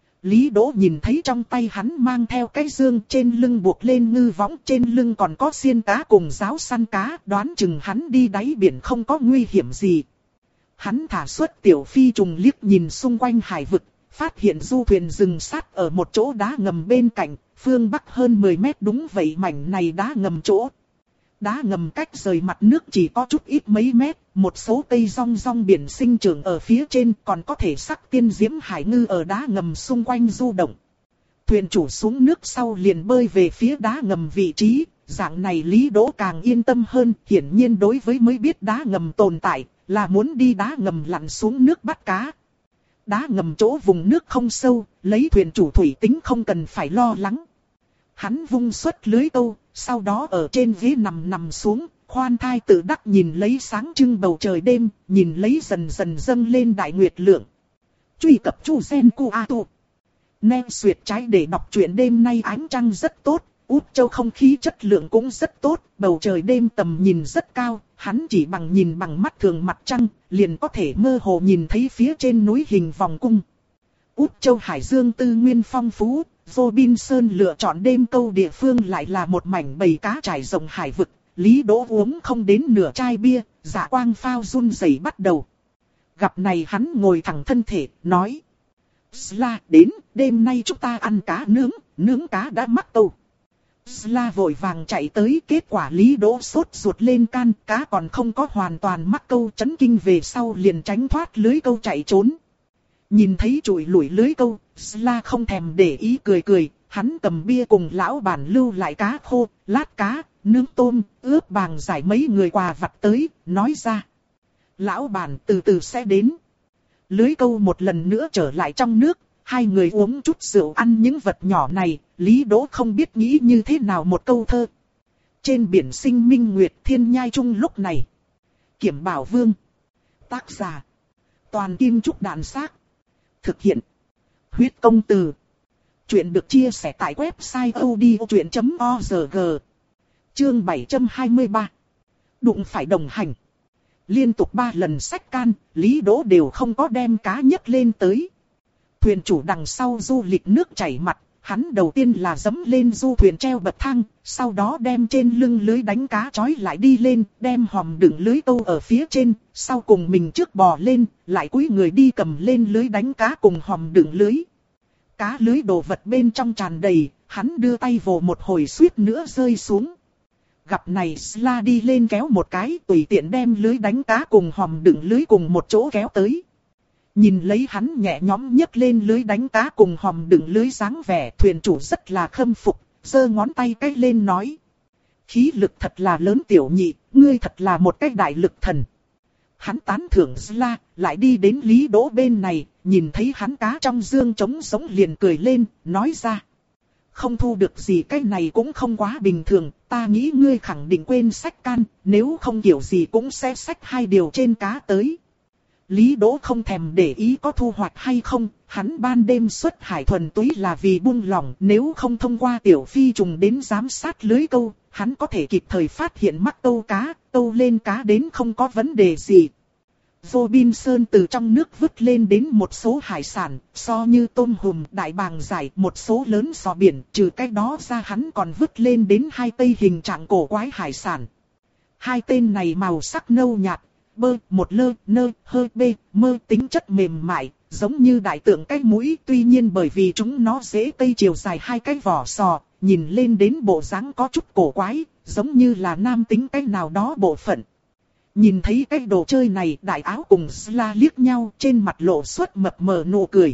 Lý Đỗ nhìn thấy trong tay hắn mang theo cái dương, trên lưng buộc lên ngư võng, trên lưng còn có xiên cá cùng giáo săn cá, đoán chừng hắn đi đáy biển không có nguy hiểm gì. Hắn thả xuất tiểu phi trùng liếc nhìn xung quanh hải vực, phát hiện du thuyền dừng sát ở một chỗ đá ngầm bên cạnh, phương bắc hơn mười mét, đúng vậy, mảnh này đá ngầm chỗ. Đá ngầm cách rời mặt nước chỉ có chút ít mấy mét, một số cây rong rong biển sinh trưởng ở phía trên, còn có thể sắc tiên diễm hải ngư ở đá ngầm xung quanh du động. Thuyền chủ xuống nước sau liền bơi về phía đá ngầm vị trí, dạng này Lý Đỗ càng yên tâm hơn, hiển nhiên đối với mới biết đá ngầm tồn tại, là muốn đi đá ngầm lặn xuống nước bắt cá. Đá ngầm chỗ vùng nước không sâu, lấy thuyền chủ thủy tính không cần phải lo lắng. Hắn vung xuất lưới câu, sau đó ở trên ghế nằm nằm xuống, khoan thai tự đắc nhìn lấy sáng trưng bầu trời đêm, nhìn lấy dần dần dâng lên đại nguyệt lượng. Truy cập Chu Gen Cu A Tu. Nên duyệt trái để đọc truyện đêm nay ánh trăng rất tốt, Út Châu không khí chất lượng cũng rất tốt, bầu trời đêm tầm nhìn rất cao, hắn chỉ bằng nhìn bằng mắt thường mặt trăng, liền có thể mơ hồ nhìn thấy phía trên núi hình vòng cung. Úc Châu Hải Dương tư nguyên phong phú, Robinson lựa chọn đêm câu địa phương lại là một mảnh bầy cá trải rộng hải vực. Lý Đỗ uống không đến nửa chai bia, Dạ Quang phao run rẩy bắt đầu. Gặp này hắn ngồi thẳng thân thể, nói. Sla đến, đêm nay chúng ta ăn cá nướng, nướng cá đã mắc câu. Sla vội vàng chạy tới, kết quả Lý Đỗ sốt ruột lên can, cá còn không có hoàn toàn mắc câu, chấn kinh về sau liền tránh thoát lưới câu chạy trốn. Nhìn thấy trụi lủi lưới câu, Sla không thèm để ý cười cười, hắn cầm bia cùng lão bản lưu lại cá khô, lát cá, nướng tôm, ướp bàng giải mấy người quà vặt tới, nói ra. Lão bản từ từ sẽ đến. Lưới câu một lần nữa trở lại trong nước, hai người uống chút rượu ăn những vật nhỏ này, Lý Đỗ không biết nghĩ như thế nào một câu thơ. Trên biển sinh minh nguyệt thiên nhai chung lúc này. Kiểm Bảo Vương. Tác giả. Toàn Kim Trúc Đàn Xác. Thực hiện. Huyết Công Từ. Chuyện được chia sẻ tại website odchuyện chấm org. Chương bảy trăm hai mươi ba. Đụng phải đồng hành. Liên tục ba lần xách can, Lý Đỗ đều không có đem cá nhấc lên tới. Thuyền chủ đằng sau du lịch nước chảy mặt, hắn đầu tiên là dẫm lên du thuyền treo bậc thang, sau đó đem trên lưng lưới đánh cá trói lại đi lên, đem hòm đựng lưới câu ở phía trên, sau cùng mình trước bò lên, lại cúi người đi cầm lên lưới đánh cá cùng hòm đựng lưới. Cá lưới đồ vật bên trong tràn đầy, hắn đưa tay vồ một hồi suýt nữa rơi xuống. Gặp này Sla đi lên kéo một cái, tùy tiện đem lưới đánh cá cùng hòm đựng lưới cùng một chỗ kéo tới. Nhìn lấy hắn nhẹ nhõm nhấc lên lưới đánh cá cùng hòm đựng lưới dáng vẻ, thuyền chủ rất là khâm phục, giơ ngón tay cái lên nói. Khí lực thật là lớn tiểu nhị, ngươi thật là một cái đại lực thần. Hắn tán thưởng Sla, lại đi đến Lý Đỗ bên này, nhìn thấy hắn cá trong dương trống sống liền cười lên, nói ra. Không thu được gì cái này cũng không quá bình thường, ta nghĩ ngươi khẳng định quên xách can, nếu không kiểu gì cũng sẽ xách hai điều trên cá tới. Lý Đỗ không thèm để ý có thu hoạch hay không, hắn ban đêm xuất hải thuần túy là vì buông lỏng, nếu không thông qua tiểu phi trùng đến giám sát lưới câu, hắn có thể kịp thời phát hiện mắc câu cá, câu lên cá đến không có vấn đề gì. Robinson từ trong nước vứt lên đến một số hải sản, so như tôm hùm, đại bàng giải, một số lớn sò biển, trừ cái đó ra hắn còn vứt lên đến hai cây hình trạng cổ quái hải sản. Hai tên này màu sắc nâu nhạt, bơ, một lơ, nơ, hơ, bê, mơ tính chất mềm mại, giống như đại tượng cái mũi, tuy nhiên bởi vì chúng nó dễ cây chiều dài hai cái vỏ sò, nhìn lên đến bộ dáng có chút cổ quái, giống như là nam tính cái nào đó bộ phận. Nhìn thấy cái đồ chơi này, đại áo cùng Sla liếc nhau, trên mặt lộ xuất mập mờ nụ cười.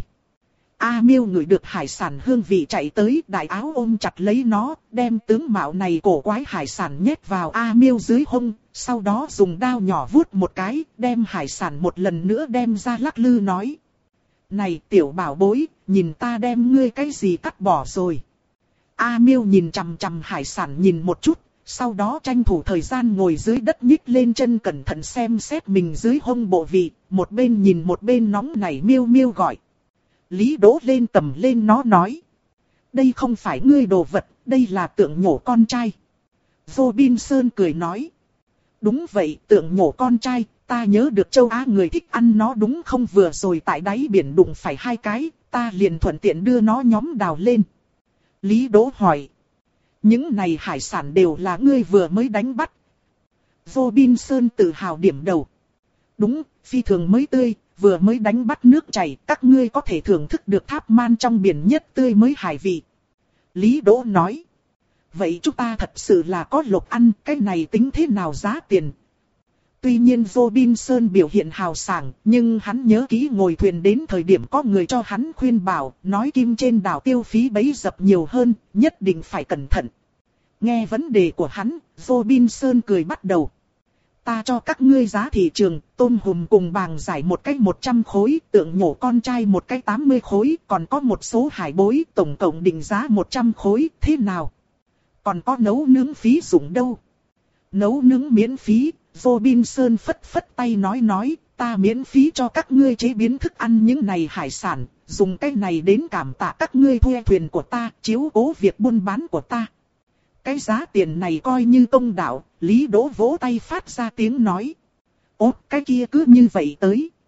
A Miêu ngửi được hải sản hương vị chạy tới, đại áo ôm chặt lấy nó, đem tướng mạo này cổ quái hải sản nhét vào A Miêu dưới hông, sau đó dùng đao nhỏ vuốt một cái, đem hải sản một lần nữa đem ra lắc lư nói. Này tiểu bảo bối, nhìn ta đem ngươi cái gì cắt bỏ rồi. A Miêu nhìn chằm chằm hải sản nhìn một chút. Sau đó tranh thủ thời gian ngồi dưới đất nhích lên chân cẩn thận xem xét mình dưới hông bộ vị, một bên nhìn một bên nóng nảy Miêu Miêu gọi. Lý Đỗ lên tầm lên nó nói. Đây không phải ngươi đồ vật, đây là tượng nhổ con trai. Robinson cười nói. Đúng vậy, tượng nhổ con trai, ta nhớ được châu Á người thích ăn nó đúng không, vừa rồi tại đáy biển đụng phải hai cái, ta liền thuận tiện đưa nó nhóm đào lên. Lý Đỗ hỏi. Những này hải sản đều là ngươi vừa mới đánh bắt. Robinson tự hào điểm đầu. Đúng, phi thường mới tươi, vừa mới đánh bắt nước chảy, các ngươi có thể thưởng thức được tháp man trong biển nhất tươi mới hải vị. Lý Đỗ nói. Vậy chúng ta thật sự là có lộc ăn, cái này tính thế nào giá tiền? Tuy nhiên Robinson biểu hiện hào sảng, nhưng hắn nhớ kỹ ngồi thuyền đến thời điểm có người cho hắn khuyên bảo, nói kim trên đảo tiêu phí bấy dập nhiều hơn, nhất định phải cẩn thận. Nghe vấn đề của hắn, Robinson cười bắt đầu. Ta cho các ngươi giá thị trường, tôm hùm cùng bàng giải một cái một trăm khối, tượng nhổ con trai một cái tám mươi khối, còn có một số hải bối, tổng cộng định giá một trăm khối, thế nào? Còn có nấu nướng phí dụng đâu? Nấu nướng miễn phí. Robinson phất phất tay nói nói, ta miễn phí cho các ngươi chế biến thức ăn những này hải sản, dùng cái này đến cảm tạ các ngươi thuê thuyền của ta, chiếu cố việc buôn bán của ta. Cái giá tiền này coi như công đạo, Lý Đỗ vỗ tay phát ra tiếng nói. Ốt cái kia cứ như vậy tới.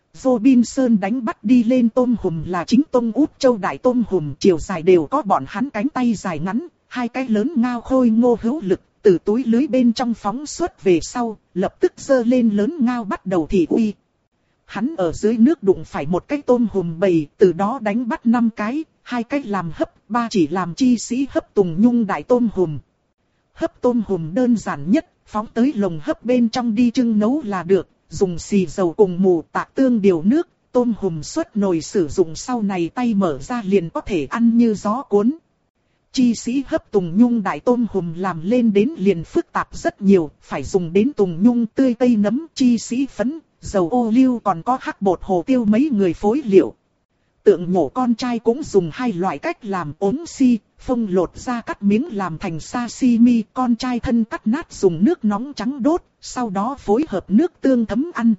Robinson đánh bắt đi lên tôm hùm là chính tôm út châu đại tôm hùm, chiều dài đều có bọn hắn cánh tay dài ngắn, hai cái lớn ngao khôi ngô hữu lực, từ túi lưới bên trong phóng xuất về sau, lập tức giơ lên lớn ngao bắt đầu thị uy. Hắn ở dưới nước đụng phải một cái tôm hùm bầy, từ đó đánh bắt năm cái, hai cái làm hấp, ba chỉ làm chi sĩ hấp tùng nhung đại tôm hùm. Hấp tôm hùm đơn giản nhất, phóng tới lồng hấp bên trong đi trưng nấu là được, dùng xì dầu cùng mù tạc tương điều nước, tôm hùm xuất nồi sử dụng sau này tay mở ra liền có thể ăn như gió cuốn. Chi sĩ hấp tùng nhung đại tôm hùm làm lên đến liền phức tạp rất nhiều, phải dùng đến tùng nhung tươi tây nấm, chi sĩ phấn, dầu ô liu còn có hắc bột hồ tiêu mấy người phối liệu. Tượng nhổ con trai cũng dùng hai loại cách làm ốm si, phông lột ra cắt miếng làm thành sashimi, con trai thân cắt nát dùng nước nóng trắng đốt, sau đó phối hợp nước tương thấm ăn.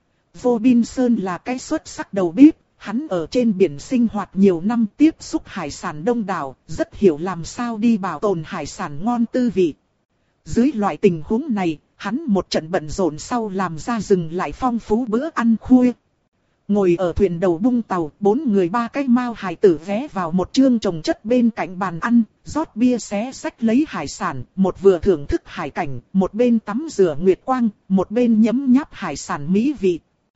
Robinson là cái xuất sắc đầu bếp, hắn ở trên biển sinh hoạt nhiều năm tiếp xúc hải sản đông đảo, rất hiểu làm sao đi bảo tồn hải sản ngon tư vị. Dưới loại tình huống này, hắn một trận bận rộn sau làm ra dừng lại phong phú bữa ăn khuya. Ngồi ở thuyền đầu bung tàu, bốn người ba cái mao hài tử ghé vào một chương trồng chất bên cạnh bàn ăn, rót bia xé xách lấy hải sản, một vừa thưởng thức hải cảnh, một bên tắm rửa nguyệt quang, một bên nhấm nháp hải sản mỹ vị.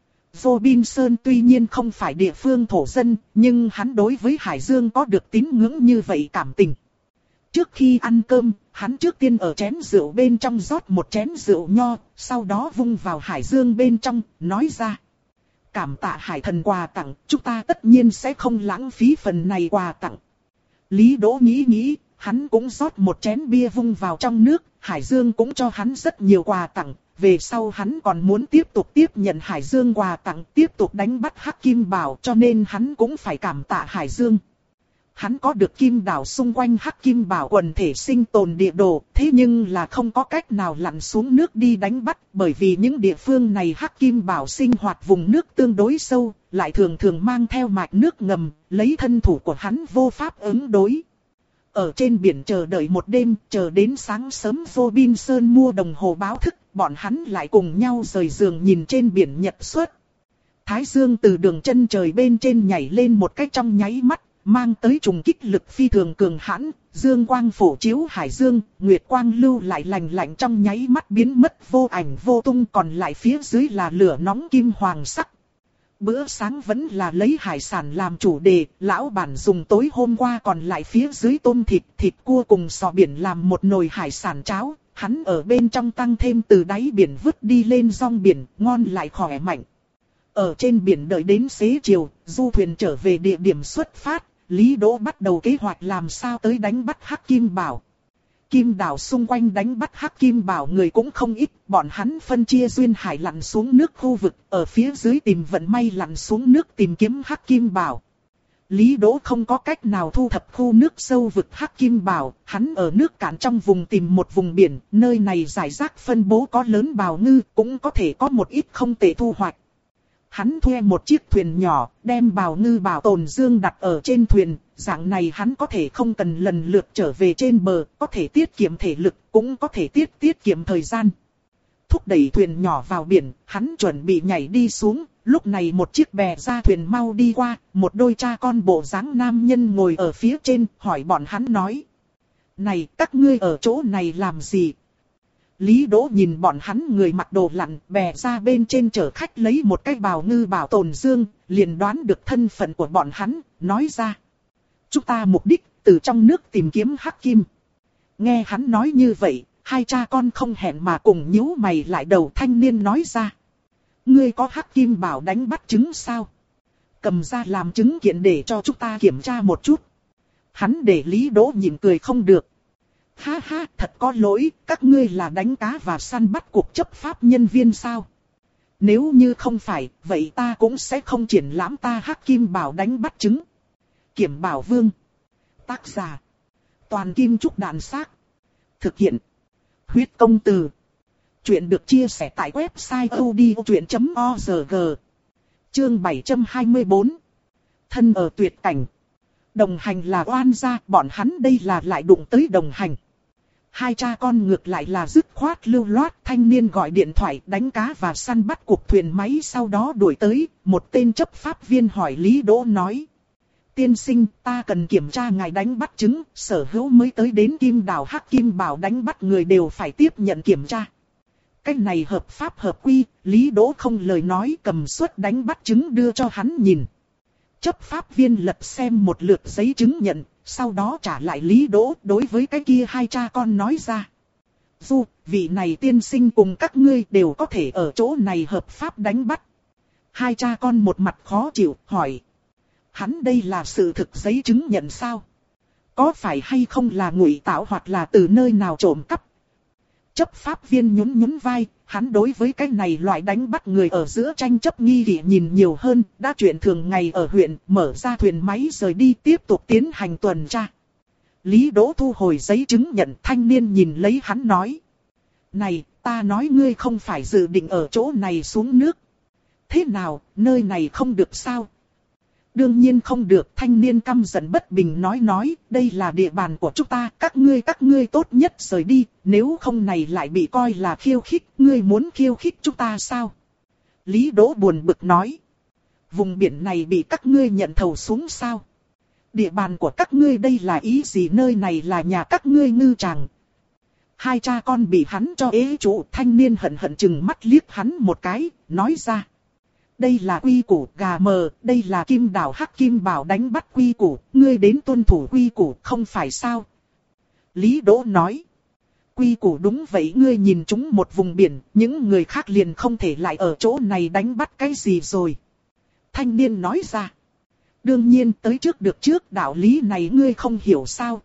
Robinson tuy nhiên không phải địa phương thổ dân, nhưng hắn đối với hải dương có được tín ngưỡng như vậy cảm tình. Trước khi ăn cơm, hắn trước tiên ở chén rượu bên trong rót một chén rượu nho, sau đó vung vào hải dương bên trong, nói ra. Cảm tạ hải thần quà tặng, chúng ta tất nhiên sẽ không lãng phí phần này quà tặng. Lý Đỗ nghĩ nghĩ, hắn cũng rót một chén bia vung vào trong nước, hải dương cũng cho hắn rất nhiều quà tặng. Về sau hắn còn muốn tiếp tục tiếp nhận hải dương quà tặng, tiếp tục đánh bắt hắc kim bảo, cho nên hắn cũng phải cảm tạ hải dương. Hắn có được kim đảo xung quanh hắc kim bảo quần thể sinh tồn địa đồ, thế nhưng là không có cách nào lặn xuống nước đi đánh bắt, bởi vì những địa phương này hắc kim bảo sinh hoạt vùng nước tương đối sâu, lại thường thường mang theo mạch nước ngầm, lấy thân thủ của hắn vô pháp ứng đối. Ở trên biển chờ đợi một đêm, chờ đến sáng sớm Robinson mua đồng hồ báo thức, bọn hắn lại cùng nhau rời giường nhìn trên biển nhật xuất. Thái dương từ đường chân trời bên trên nhảy lên một cách trong nháy mắt, mang tới trùng kích lực phi thường cường hãn, dương quang phổ chiếu hải dương, nguyệt quang lưu lại lành lạnh trong nháy mắt biến mất vô ảnh vô tung, còn lại phía dưới là lửa nóng kim hoàng sắc. Bữa sáng vẫn là lấy hải sản làm chủ đề, lão bản dùng tối hôm qua còn lại phía dưới tôm thịt, thịt cua cùng sò biển làm một nồi hải sản cháo, hắn ở bên trong tăng thêm từ đáy biển vứt đi lên rong biển, ngon lại khỏe mạnh. Ở trên biển đợi đến xế chiều, du thuyền trở về địa điểm xuất phát, Lý Đỗ bắt đầu kế hoạch làm sao tới đánh bắt hắc kim bảo. Kim đảo xung quanh đánh bắt hắc kim bảo người cũng không ít, bọn hắn phân chia duyên hải lặn xuống nước khu vực, ở phía dưới tìm vận may lặn xuống nước tìm kiếm hắc kim bảo. Lý Đỗ không có cách nào thu thập khu nước sâu vực hắc kim bảo, hắn ở nước cạn trong vùng tìm một vùng biển, nơi này rải rác phân bố có lớn bào ngư, cũng có thể có một ít không tệ thu hoạch. Hắn thuê một chiếc thuyền nhỏ, đem bào ngư bảo tồn dương đặt ở trên thuyền, dạng này hắn có thể không cần lần lượt trở về trên bờ, có thể tiết kiệm thể lực, cũng có thể tiết tiết kiệm thời gian. Thúc đẩy thuyền nhỏ vào biển, hắn chuẩn bị nhảy đi xuống, lúc này một chiếc bè ra thuyền mau đi qua, một đôi cha con bộ dáng nam nhân ngồi ở phía trên, hỏi bọn hắn nói. Này, các ngươi ở chỗ này làm gì? Lý Đỗ nhìn bọn hắn người mặc đồ lặn, bè ra bên trên chở khách lấy một cái bào ngư bảo tồn dương, liền đoán được thân phận của bọn hắn, nói ra. Chúng ta mục đích, từ trong nước tìm kiếm hắc kim. Nghe hắn nói như vậy, hai cha con không hẹn mà cùng nhíu mày lại đầu, thanh niên nói ra. Ngươi có hắc kim bảo đánh bắt trứng sao? Cầm ra làm chứng kiện để cho chúng ta kiểm tra một chút. Hắn để Lý Đỗ nhìn cười không được. Ha ha, thật có lỗi, các ngươi là đánh cá và săn bắt cuộc chấp pháp nhân viên sao? Nếu như không phải, vậy ta cũng sẽ không triển lãm ta hắc kim bảo đánh bắt trứng. Kiểm Bảo Vương. Tác giả. Toàn Kim Trúc Đàn Xác. Thực hiện. Huyết Công Từ. Chuyện được chia sẻ tại website odchuyện chấm org. Chương bảy trăm hai mươi bốn. Thân ở tuyệt cảnh. Đồng hành là oan gia, bọn hắn đây là lại đụng tới đồng hành. Hai cha con ngược lại là dứt khoát lưu loát, thanh niên gọi điện thoại đánh cá và săn bắt cuộc thuyền máy, sau đó đuổi tới, một tên chấp pháp viên hỏi Lý Đỗ nói. Tiên sinh, ta cần kiểm tra ngài đánh bắt trứng, sở hữu mới tới đến Kim Đảo Hắc Kim Bảo đánh bắt người đều phải tiếp nhận kiểm tra. Cách này hợp pháp hợp quy, Lý Đỗ không lời nói, cầm suất đánh bắt trứng đưa cho hắn nhìn. Chấp pháp viên lật xem một lượt giấy chứng nhận, sau đó trả lại Lý Đỗ, đối với cái kia hai cha con nói ra. Du, vị này tiên sinh cùng các ngươi đều có thể ở chỗ này hợp pháp đánh bắt. Hai cha con một mặt khó chịu, hỏi. Hắn đây là sự thực giấy chứng nhận sao? Có phải hay không là ngụy tạo hoặc là từ nơi nào trộm cắp? Chấp pháp viên nhún nhún vai, hắn đối với cái này loại đánh bắt người ở giữa tranh chấp nghi kỵ nhìn nhiều hơn, đã chuyện thường ngày ở huyện, mở ra thuyền máy rời đi tiếp tục tiến hành tuần tra. Lý Đỗ thu hồi giấy chứng nhận, thanh niên nhìn lấy hắn nói. Này, ta nói ngươi không phải dự định ở chỗ này xuống nước. Thế nào, nơi này không được sao? Đương nhiên không được, thanh niên căm giận bất bình nói nói, đây là địa bàn của chúng ta, các ngươi các ngươi tốt nhất rời đi, nếu không này lại bị coi là khiêu khích, ngươi muốn khiêu khích chúng ta sao? Lý Đỗ buồn bực nói, vùng biển này bị các ngươi nhận thầu xuống sao? Địa bàn của các ngươi đây là ý gì, nơi này là nhà các ngươi ngư tràng. Hai cha con bị hắn cho ế chủ, thanh niên hận hận chừng mắt liếc hắn một cái, nói ra. Đây là quy củ gà mờ, đây là Kim Đảo Hắc Kim Bảo đánh bắt quy củ, ngươi đến tuân thủ quy củ, không phải sao? Lý Đỗ nói. Quy củ đúng vậy, ngươi nhìn chúng một vùng biển, những người khác liền không thể lại ở chỗ này đánh bắt cái gì rồi. Thanh niên nói ra. Đương nhiên tới trước được trước, đạo lý này ngươi không hiểu sao?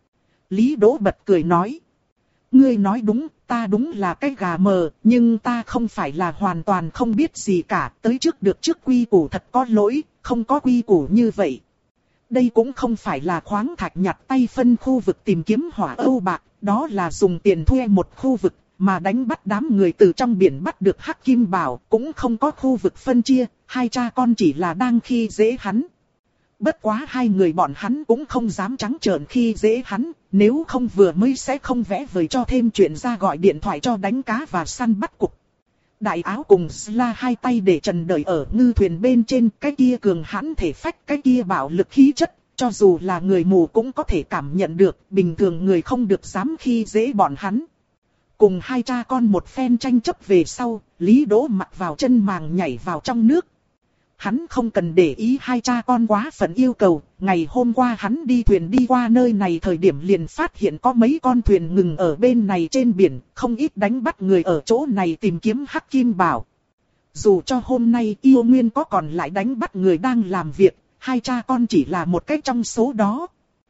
Lý Đỗ bật cười nói. Ngươi nói đúng, ta đúng là cái gà mờ, nhưng ta không phải là hoàn toàn không biết gì cả, tới trước được trước quy củ thật có lỗi, không có quy củ như vậy. Đây cũng không phải là khoáng thạch nhặt tay phân khu vực tìm kiếm hỏa âu bạc, đó là dùng tiền thuê một khu vực, mà đánh bắt đám người từ trong biển bắt được Hắc Kim Bảo, cũng không có khu vực phân chia, hai cha con chỉ là đang khi dễ hắn. Bất quá hai người bọn hắn cũng không dám trắng trợn khi dễ hắn, nếu không vừa mới sẽ không vẽ vời cho thêm chuyện ra gọi điện thoại cho đánh cá và săn bắt cục. Đại áo cùng Sla hai tay để trần đợi ở ngư thuyền bên trên, cái kia cường hãn thể phách, cái kia bạo lực khí chất, cho dù là người mù cũng có thể cảm nhận được, bình thường người không được dám khi dễ bọn hắn. Cùng hai cha con một phen tranh chấp về sau, Lý Đỗ mặc vào chân màng nhảy vào trong nước. Hắn không cần để ý hai cha con quá phận yêu cầu, ngày hôm qua hắn đi thuyền đi qua nơi này thời điểm liền phát hiện có mấy con thuyền ngừng ở bên này trên biển, không ít đánh bắt người ở chỗ này tìm kiếm Hắc Kim Bảo. Dù cho hôm nay yêu nguyên có còn lại đánh bắt người đang làm việc, hai cha con chỉ là một cái trong số đó.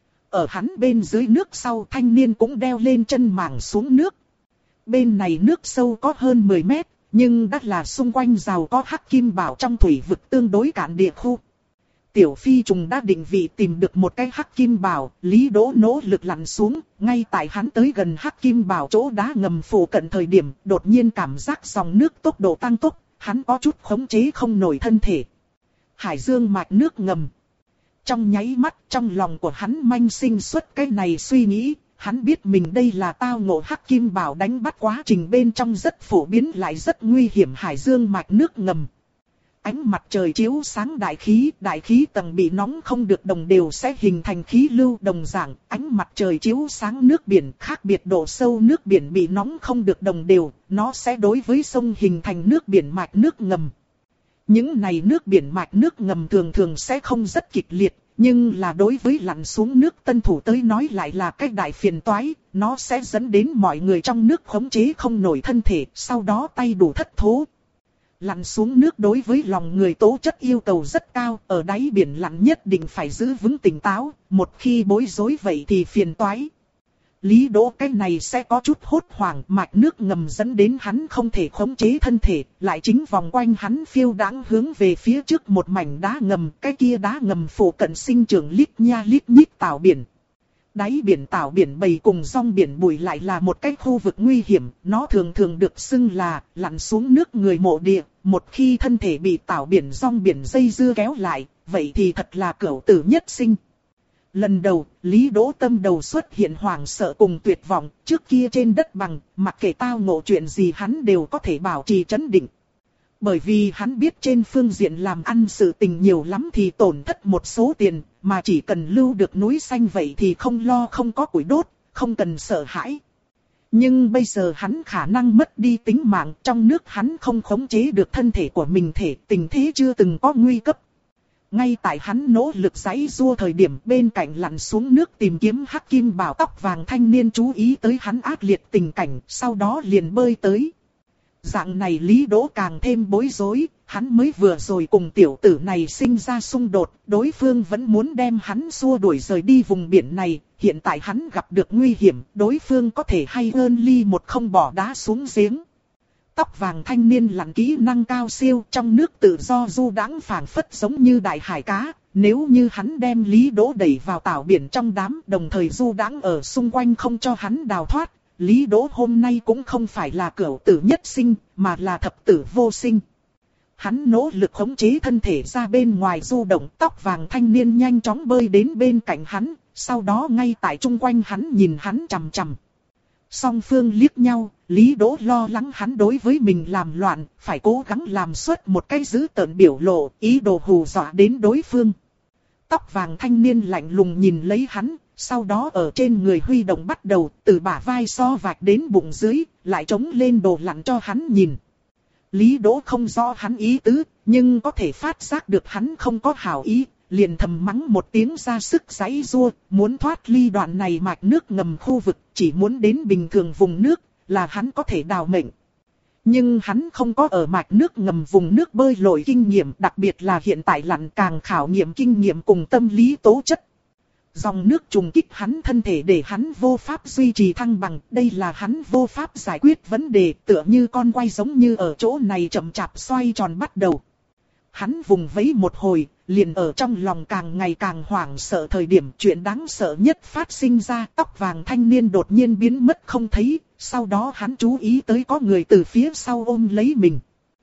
Ở hắn bên dưới nước sau, thanh niên cũng đeo lên chân màng xuống nước. Bên này nước sâu có hơn mười mét. Nhưng đã là xung quanh giàu có Hắc Kim Bảo trong thủy vực tương đối cạn địa khu. Tiểu phi trùng đã định vị tìm được một cái Hắc Kim Bảo, Lý Đỗ nỗ lực lặn xuống, ngay tại hắn tới gần Hắc Kim Bảo chỗ đá ngầm phụ cận thời điểm, đột nhiên cảm giác dòng nước tốc độ tăng tốc, hắn có chút khống chế không nổi thân thể. Hải dương mạch nước ngầm. Trong nháy mắt, trong lòng của hắn manh sinh xuất cái này suy nghĩ. Hắn biết mình đây là tao ngộ Hắc Kim Bảo đánh bắt quá trình bên trong rất phổ biến lại rất nguy hiểm hải dương mạch nước ngầm. Ánh mặt trời chiếu sáng đại khí, đại khí tầng bị nóng không được đồng đều sẽ hình thành khí lưu đồng dạng. Ánh mặt trời chiếu sáng nước biển, khác biệt độ sâu nước biển bị nóng không được đồng đều, nó sẽ đối với sông hình thành nước biển mạch nước ngầm. Những này nước biển mạch nước ngầm thường thường sẽ không rất kịch liệt. Nhưng là đối với lặn xuống nước tân thủ tới nói lại là cái đại phiền toái, nó sẽ dẫn đến mọi người trong nước khống chế không nổi thân thể, sau đó tay đủ thất thố. Lặn xuống nước đối với lòng người tố chất yêu cầu rất cao, ở đáy biển lặn nhất định phải giữ vững tỉnh táo, một khi bối rối vậy thì phiền toái. Lý Đỗ cái này sẽ có chút hốt hoảng, mạch nước ngầm dẫn đến hắn không thể khống chế thân thể, lại chính vòng quanh hắn phiêu đãng hướng về phía trước một mảnh đá ngầm, cái kia đá ngầm phụ cận sinh trưởng lít nha lít nhít tảo biển. Đáy biển tảo biển bầy cùng rong biển bụi lại là một cái khu vực nguy hiểm, nó thường thường được xưng là lặn xuống nước người mộ địa, một khi thân thể bị tảo biển rong biển dây dưa kéo lại, vậy thì thật là cửu tử nhất sinh. Lần đầu, Lý Đỗ tâm đầu xuất hiện hoảng sợ cùng tuyệt vọng, trước kia trên đất bằng, mặc kệ tao ngộ chuyện gì hắn đều có thể bảo trì trấn định. Bởi vì hắn biết trên phương diện làm ăn sự tình nhiều lắm thì tổn thất một số tiền, mà chỉ cần lưu được núi xanh vậy thì không lo không có củi đốt, không cần sợ hãi. Nhưng bây giờ hắn khả năng mất đi tính mạng, trong nước hắn không khống chế được thân thể của mình, thể tình thế chưa từng có nguy cấp. Ngay tại hắn nỗ lực giãy giụa thời điểm, bên cạnh lặn xuống nước tìm kiếm hắc kim bảo tóc vàng thanh niên chú ý tới hắn ác liệt tình cảnh, sau đó liền bơi tới. Dạng này Lý Đỗ càng thêm bối rối, hắn mới vừa rồi cùng tiểu tử này sinh ra xung đột, đối phương vẫn muốn đem hắn xua đuổi rời đi vùng biển này, hiện tại hắn gặp được nguy hiểm, đối phương có thể hay hơn ly một không bỏ đá xuống giếng. Tóc vàng thanh niên lặn kỹ năng cao siêu, trong nước tự do du đãng phảng phất giống như đại hải cá, nếu như hắn đem Lý Đỗ đẩy vào tảo biển trong đám, đồng thời du đãng ở xung quanh không cho hắn đào thoát, Lý Đỗ hôm nay cũng không phải là cửu tử nhất sinh, mà là thập tử vô sinh. Hắn nỗ lực khống chế thân thể ra bên ngoài du động, tóc vàng thanh niên nhanh chóng bơi đến bên cạnh hắn, sau đó ngay tại chung quanh hắn nhìn hắn chằm chằm. Song phương liếc nhau, Lý Đỗ lo lắng hắn đối với mình làm loạn, phải cố gắng làm xuất một cái dữ tợn biểu lộ, ý đồ hù dọa đến đối phương. Tóc vàng thanh niên lạnh lùng nhìn lấy hắn, sau đó ở trên người huy động bắt đầu, từ bả vai so vạch đến bụng dưới, lại trống lên đồ lặn cho hắn nhìn. Lý Đỗ không rõ hắn ý tứ, nhưng có thể phát giác được hắn không có hảo ý, liền thầm mắng một tiếng ra sức giãy giụa, muốn thoát ly đoạn này mạch nước ngầm khu vực, chỉ muốn đến bình thường vùng nước, là hắn có thể đào mệnh. Nhưng hắn không có ở mạch nước ngầm vùng nước bơi lội kinh nghiệm, đặc biệt là hiện tại lặn càng khảo nghiệm kinh nghiệm cùng tâm lý tố chất. Dòng nước trùng kích hắn thân thể để hắn vô pháp duy trì thăng bằng, đây là hắn vô pháp giải quyết vấn đề, tựa như con quay giống như ở chỗ này chậm chạp xoay tròn bắt đầu. Hắn vùng vẫy một hồi, liền ở trong lòng càng ngày càng hoảng sợ thời điểm chuyện đáng sợ nhất phát sinh ra, tóc vàng thanh niên đột nhiên biến mất không thấy, sau đó hắn chú ý tới có người từ phía sau ôm lấy mình.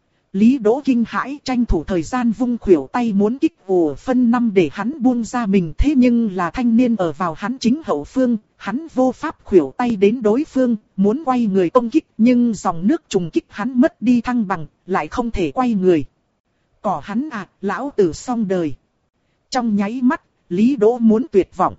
Lý Đỗ kinh hãi tranh thủ thời gian vung khuỷu tay muốn kích ùa phân năm để hắn buông ra mình, thế nhưng là thanh niên ở vào hắn chính hậu phương, hắn vô pháp khuỷu tay đến đối phương, muốn quay người công kích nhưng dòng nước trùng kích hắn mất đi thăng bằng, lại không thể quay người. Cỏ hắn à, lão tử xong đời. Trong nháy mắt, Lý Đỗ muốn tuyệt vọng.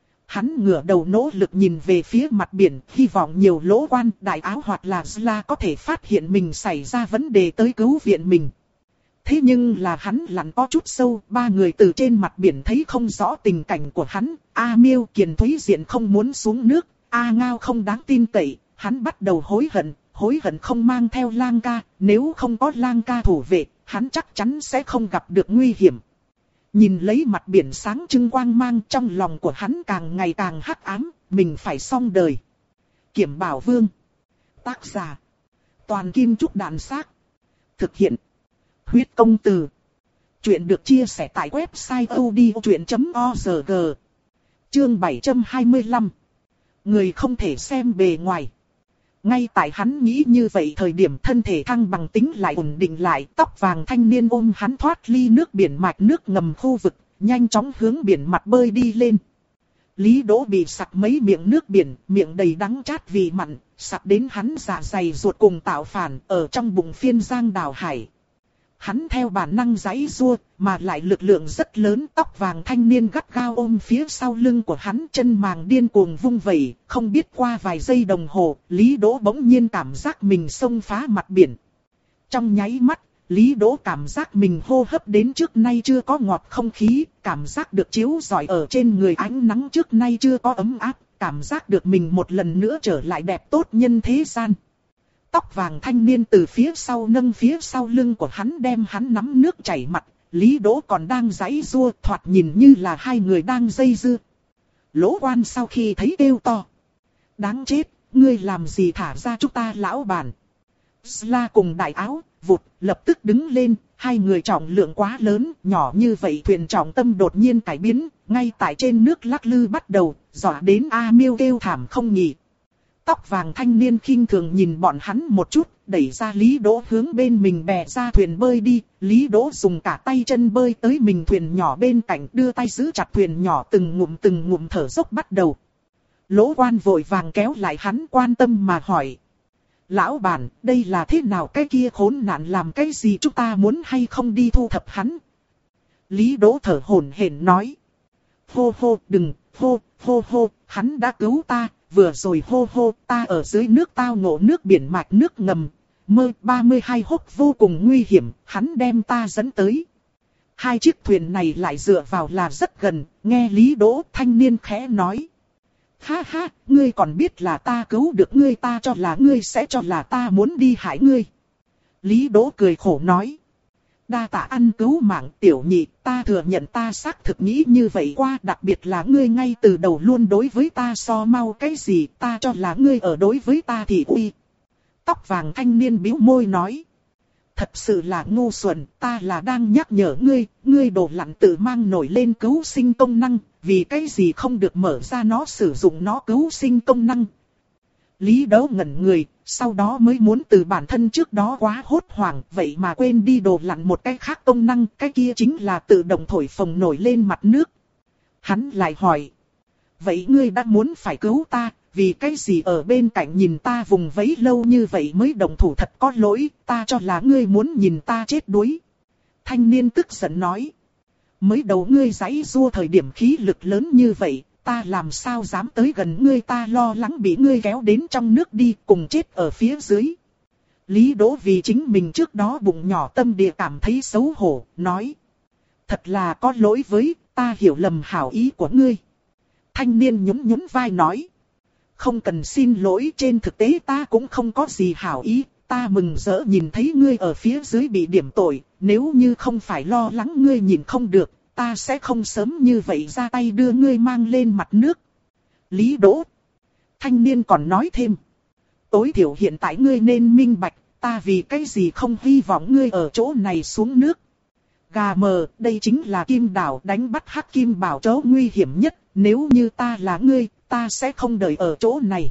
Hắn ngửa đầu nỗ lực nhìn về phía mặt biển, hy vọng nhiều lỗ quan, đại áo hoặc là Zla có thể phát hiện mình xảy ra vấn đề tới cứu viện mình. Thế nhưng là hắn lặn có chút sâu, ba người từ trên mặt biển thấy không rõ tình cảnh của hắn. A Miêu Kiền Thúy Diện không muốn xuống nước, A Ngao không đáng tin cậy, hắn bắt đầu hối hận, hối hận không mang theo Lang ca, nếu không có Lang ca thủ vệ, hắn chắc chắn sẽ không gặp được nguy hiểm. Nhìn lấy mặt biển sáng trưng quang mang, trong lòng của hắn càng ngày càng hắc ám, mình phải xong đời. Kiểm Bảo Vương. Tác giả: Toàn Kim Trúc Đàn Xác. Thực hiện: Huyết Công Từ. Chuyện được chia sẻ tại website odchuyện chấm org. Chương bảy trăm hai mươi lăm. Người không thể xem bề ngoài. Ngay tại hắn nghĩ như vậy thời điểm thân thể thăng bằng tính lại ổn định lại, tóc vàng thanh niên ôm hắn thoát ly nước biển mạch nước ngầm khu vực, nhanh chóng hướng biển mặt bơi đi lên. Lý Đỗ bị sặc mấy miệng nước biển, miệng đầy đắng chát vì mặn, sặc đến hắn dạ dày ruột cùng tạo phản, ở trong bụng phiên giang đảo hải. Hắn theo bản năng giãy giụa, mà lại lực lượng rất lớn, tóc vàng thanh niên gắt gao ôm phía sau lưng của hắn, chân màng điên cuồng vung vẩy, không biết qua vài giây đồng hồ, Lý Đỗ bỗng nhiên cảm giác mình xông phá mặt biển. Trong nháy mắt, Lý Đỗ cảm giác mình hô hấp đến trước nay chưa có ngọt không khí, cảm giác được chiếu rọi ở trên người ánh nắng trước nay chưa có ấm áp, cảm giác được mình một lần nữa trở lại đẹp tốt nhân thế gian. Tóc vàng thanh niên từ phía sau nâng phía sau lưng của hắn đem hắn nắm nước chảy mặt, Lý Đỗ còn đang giãy giụa, thoạt nhìn như là hai người đang dây dưa. Lỗ Quan sau khi thấy kêu to: đáng chết, ngươi làm gì thả ra chúng ta lão bản. Sla cùng đại áo, vụt, lập tức đứng lên, hai người trọng lượng quá lớn, nhỏ như vậy thuyền trọng tâm đột nhiên cải biến, ngay tại trên nước lắc lư bắt đầu, dọa đến A Miêu kêu thảm không nghỉ. Tóc vàng thanh niên khinh thường nhìn bọn hắn một chút, đẩy ra Lý Đỗ hướng bên mình bè ra thuyền bơi đi. Lý Đỗ dùng cả tay chân bơi tới mình thuyền nhỏ bên cạnh, đưa tay giữ chặt thuyền nhỏ, từng ngụm từng ngụm thở dốc bắt đầu. Lỗ Quan vội vàng kéo lại hắn, quan tâm mà hỏi. Lão bản, đây là thế nào, cái kia khốn nạn làm cái gì, chúng ta muốn hay không đi thu thập hắn? Lý Đỗ thở hổn hển nói. Hô hô, đừng, hô, hô hô, hắn đã cứu ta, vừa rồi hô hô, ta ở dưới nước tao ngộ nước biển mạch nước ngầm, mơ ba mươi hai hốc vô cùng nguy hiểm, hắn đem ta dẫn tới. Hai chiếc thuyền này lại dựa vào là rất gần, nghe Lý Đỗ thanh niên khẽ nói. Ha ha, ngươi còn biết là ta cứu được ngươi, ta cho là ngươi sẽ cho là ta muốn đi hại ngươi. Lý Đỗ cười khổ nói. Đa tạ ăn cứu mạng tiểu nhị, ta thừa nhận ta xác thực nghĩ như vậy qua, đặc biệt là ngươi ngay từ đầu luôn đối với ta so mau cái gì, ta cho là ngươi ở đối với ta thì uy. Tóc vàng thanh niên bĩu môi nói. Thật sự là ngu xuẩn, ta là đang nhắc nhở ngươi, ngươi đồ lặn tự mang nổi lên cứu sinh công năng, vì cái gì không được mở ra nó sử dụng nó cứu sinh công năng. Lý Đỗ ngẩn người, sau đó mới muốn từ bản thân trước đó quá hốt hoảng, vậy mà quên đi đồ lặn một cái khác công năng, cái kia chính là tự động thổi phồng nổi lên mặt nước. Hắn lại hỏi, vậy ngươi đã muốn phải cứu ta, vì cái gì ở bên cạnh nhìn ta vùng vẫy lâu như vậy mới động thủ, thật có lỗi, ta cho là ngươi muốn nhìn ta chết đuối. Thanh niên tức giận nói, mới đầu ngươi giãy giụa thời điểm khí lực lớn như vậy, ta làm sao dám tới gần ngươi, ta lo lắng bị ngươi kéo đến trong nước đi cùng chết ở phía dưới. Lý Đỗ vì chính mình trước đó bụng nhỏ tâm địa cảm thấy xấu hổ, nói. Thật là có lỗi với, ta hiểu lầm hảo ý của ngươi. Thanh niên nhún nhún vai nói. Không cần xin lỗi, trên thực tế ta cũng không có gì hảo ý, ta mừng rỡ nhìn thấy ngươi ở phía dưới bị điểm tội, nếu như không phải lo lắng ngươi nhìn không được, ta sẽ không sớm như vậy ra tay đưa ngươi mang lên mặt nước. Lý Đỗ. Thanh niên còn nói thêm. Tối thiểu hiện tại ngươi nên minh bạch, ta vì cái gì không hy vọng ngươi ở chỗ này xuống nước. Gà mờ, đây chính là Kim Đảo, đánh bắt Hắc Kim Bảo chỗ nguy hiểm nhất, nếu như ta là ngươi, ta sẽ không đợi ở chỗ này.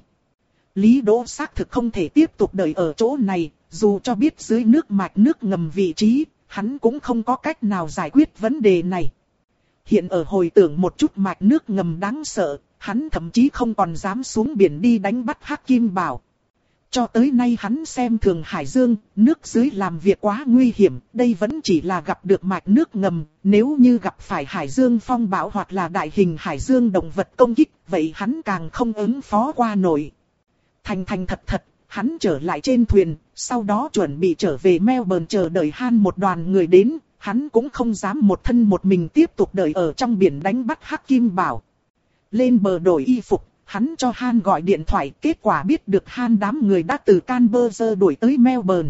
Lý Đỗ xác thực không thể tiếp tục đợi ở chỗ này, dù cho biết dưới nước mạch nước ngầm vị trí, hắn cũng không có cách nào giải quyết vấn đề này. Hiện ở hồi tưởng một chút mạch nước ngầm đáng sợ, hắn thậm chí không còn dám xuống biển đi đánh bắt Hắc Kim Bảo. Cho tới nay hắn xem thường hải dương, nước dưới làm việc quá nguy hiểm, đây vẫn chỉ là gặp được mạch nước ngầm, nếu như gặp phải hải dương phong bão hoặc là đại hình hải dương động vật công kích, vậy hắn càng không ứng phó qua nổi. Thành thành thật thật, hắn trở lại trên thuyền, sau đó chuẩn bị trở về Melbourne chờ đợi Han một đoàn người đến, hắn cũng không dám một thân một mình tiếp tục đợi ở trong biển đánh bắt Hắc Kim Bảo. Lên bờ đổi y phục. Hắn cho Han gọi điện thoại, kết quả biết được Han đám người đã từ Canberra đuổi tới Melbourne.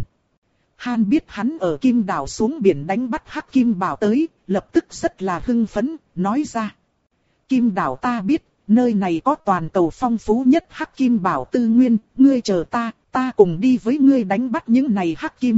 Han biết hắn ở Kim Đảo xuống biển đánh bắt Hắc Kim Bảo tới, lập tức rất là hưng phấn, nói ra. Kim Đảo ta biết, nơi này có toàn cầu phong phú nhất Hắc Kim Bảo tư nguyên, ngươi chờ ta, ta cùng đi với ngươi đánh bắt những này Hắc Kim.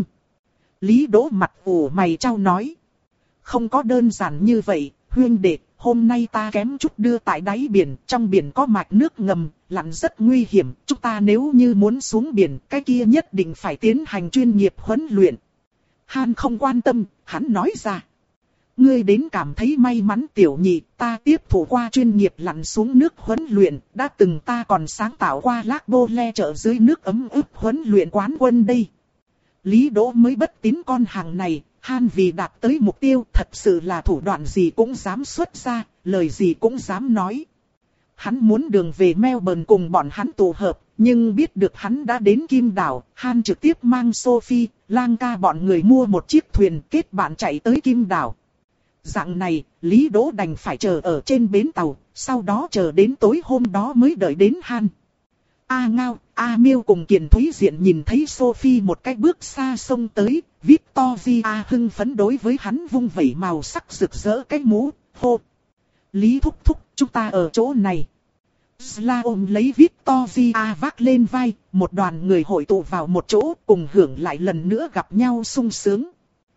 Lý Đỗ mặt ủ mày chau nói. Không có đơn giản như vậy, huynh đệ. Hôm nay ta kém chút đưa tại đáy biển, trong biển có mạch nước ngầm, lặn rất nguy hiểm, chúng ta nếu như muốn xuống biển, cái kia nhất định phải tiến hành chuyên nghiệp huấn luyện. Han không quan tâm, hắn nói ra. Ngươi đến cảm thấy may mắn tiểu nhị, ta tiếp thủ qua chuyên nghiệp lặn xuống nước huấn luyện, đã từng ta còn sáng tạo qua Lác Bô Le chợ dưới nước ấm ức huấn luyện quán quân đây. Lý Đỗ mới bất tín con hàng này. Han vì đạt tới mục tiêu thật sự là thủ đoạn gì cũng dám xuất ra, lời gì cũng dám nói. Hắn muốn đường về Melbourne cùng bọn hắn tụ hợp, nhưng biết được hắn đã đến Kim Đảo, Han trực tiếp mang Sophie, Lang Ca bọn người mua một chiếc thuyền kết bạn chạy tới Kim Đảo. Dạng này, Lý Đỗ đành phải chờ ở trên bến tàu, sau đó chờ đến tối hôm đó mới đợi đến Han. A Ngao, A Miêu cùng Kiền Thúy Diện nhìn thấy Sophie một cái bước xa sông tới, Victoria hưng phấn đối với hắn vung vẩy màu sắc rực rỡ cái mũ, hô. Lý thúc thúc, chúng ta ở chỗ này. Sla ôm lấy Victoria vác lên vai, một đoàn người hội tụ vào một chỗ cùng hưởng lại lần nữa gặp nhau sung sướng.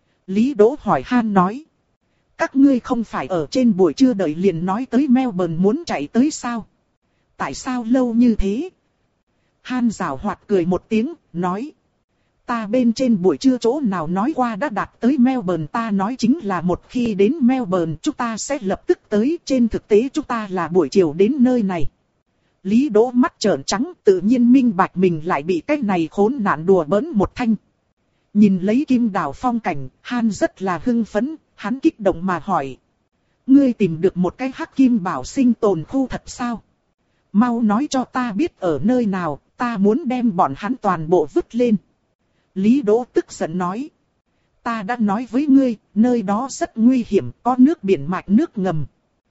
Lý Đỗ hỏi Han nói. Các ngươi không phải ở trên buổi trưa đợi liền nói tới Melbourne muốn chạy tới sao? Tại sao lâu như thế? Han giảo hoạt cười một tiếng, nói. Ta bên trên buổi trưa chỗ nào nói qua đã đạt tới Melbourne, ta nói chính là một khi đến Melbourne chúng ta sẽ lập tức tới, trên thực tế chúng ta là buổi chiều đến nơi này. Lý Đỗ mắt trợn trắng, tự nhiên minh bạch mình lại bị cái này khốn nạn đùa bỡn một thanh. Nhìn lấy Kim Đảo phong cảnh, Han rất là hưng phấn, hắn kích động mà hỏi. Ngươi tìm được một cái hắc kim bảo sinh tồn khu thật sao? Mau nói cho ta biết ở nơi nào, ta muốn đem bọn hắn toàn bộ vứt lên. Lý Đỗ tức giận nói. Ta đã nói với ngươi, nơi đó rất nguy hiểm, có nước biển mạch nước ngầm.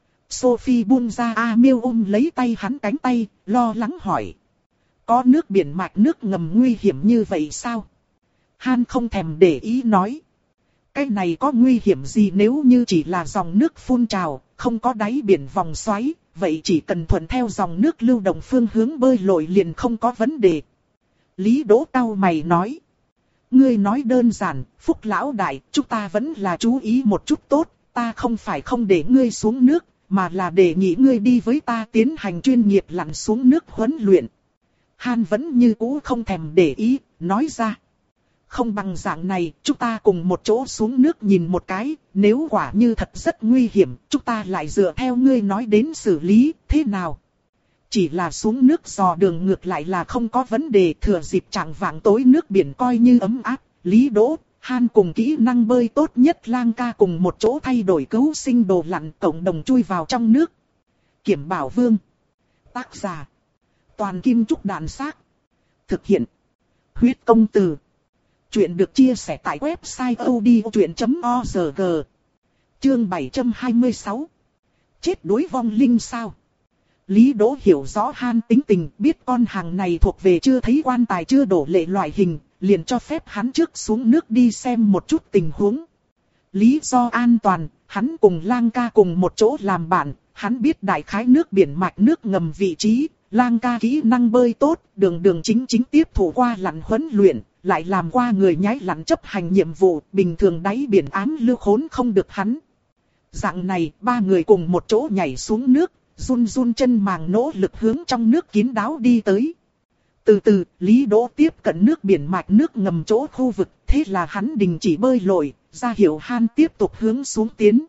Sophie buông ra Amiel ôm lấy tay hắn cánh tay, lo lắng hỏi. Có nước biển mạch nước ngầm nguy hiểm như vậy sao? Han không thèm để ý nói. Cái này có nguy hiểm gì nếu như chỉ là dòng nước phun trào, không có đáy biển vòng xoáy, vậy chỉ cần thuận theo dòng nước lưu động phương hướng bơi lội liền không có vấn đề. Lý Đỗ cau mày nói. Ngươi nói đơn giản, Phúc lão đại, chúng ta vẫn là chú ý một chút tốt, ta không phải không để ngươi xuống nước, mà là đề nghị ngươi đi với ta tiến hành chuyên nghiệp lặn xuống nước huấn luyện. Han vẫn như cũ không thèm để ý, nói ra. Không bằng dạng này, chúng ta cùng một chỗ xuống nước nhìn một cái, nếu quả như thật rất nguy hiểm, chúng ta lại dựa theo ngươi nói đến xử lý, thế nào? Chỉ là xuống nước dò đường ngược lại là không có vấn đề, thừa dịp chạng vạng tối nước biển coi như ấm áp, Lý Đỗ, Han cùng kỹ năng bơi tốt nhất Lang ca cùng một chỗ thay đổi cứu sinh đồ lặn cộng đồng chui vào trong nước. Kiểm Bảo Vương. Tác giả. Toàn Kim Trúc Đạn Xác. Thực hiện. Huyết Công Từ. Chuyện được chia sẻ tại website odchuyện chấm org. Chương bảy trăm hai mươi sáu. Chết đuối vong linh sao? Lý Đỗ hiểu rõ Han tính tình, biết con hàng này thuộc về chưa thấy quan tài chưa đổ lệ loại hình, liền cho phép hắn trước xuống nước đi xem một chút tình huống. Lý do an toàn, hắn cùng Lang ca cùng một chỗ làm bạn, hắn biết đại khái nước biển mạch nước ngầm vị trí, Lang ca kỹ năng bơi tốt, đường đường chính chính tiếp thủ qua lặn huấn luyện, lại làm qua người nhái lặn chấp hành nhiệm vụ, bình thường đáy biển ám lưu khốn không được hắn. Dạng này, ba người cùng một chỗ nhảy xuống nước, run run chân màng nỗ lực hướng trong nước kín đáo đi tới. Từ từ, Lý Đỗ tiếp cận nước biển mạch nước ngầm chỗ khu vực, thế là hắn đình chỉ bơi lội, ra hiệu Han tiếp tục hướng xuống tiến.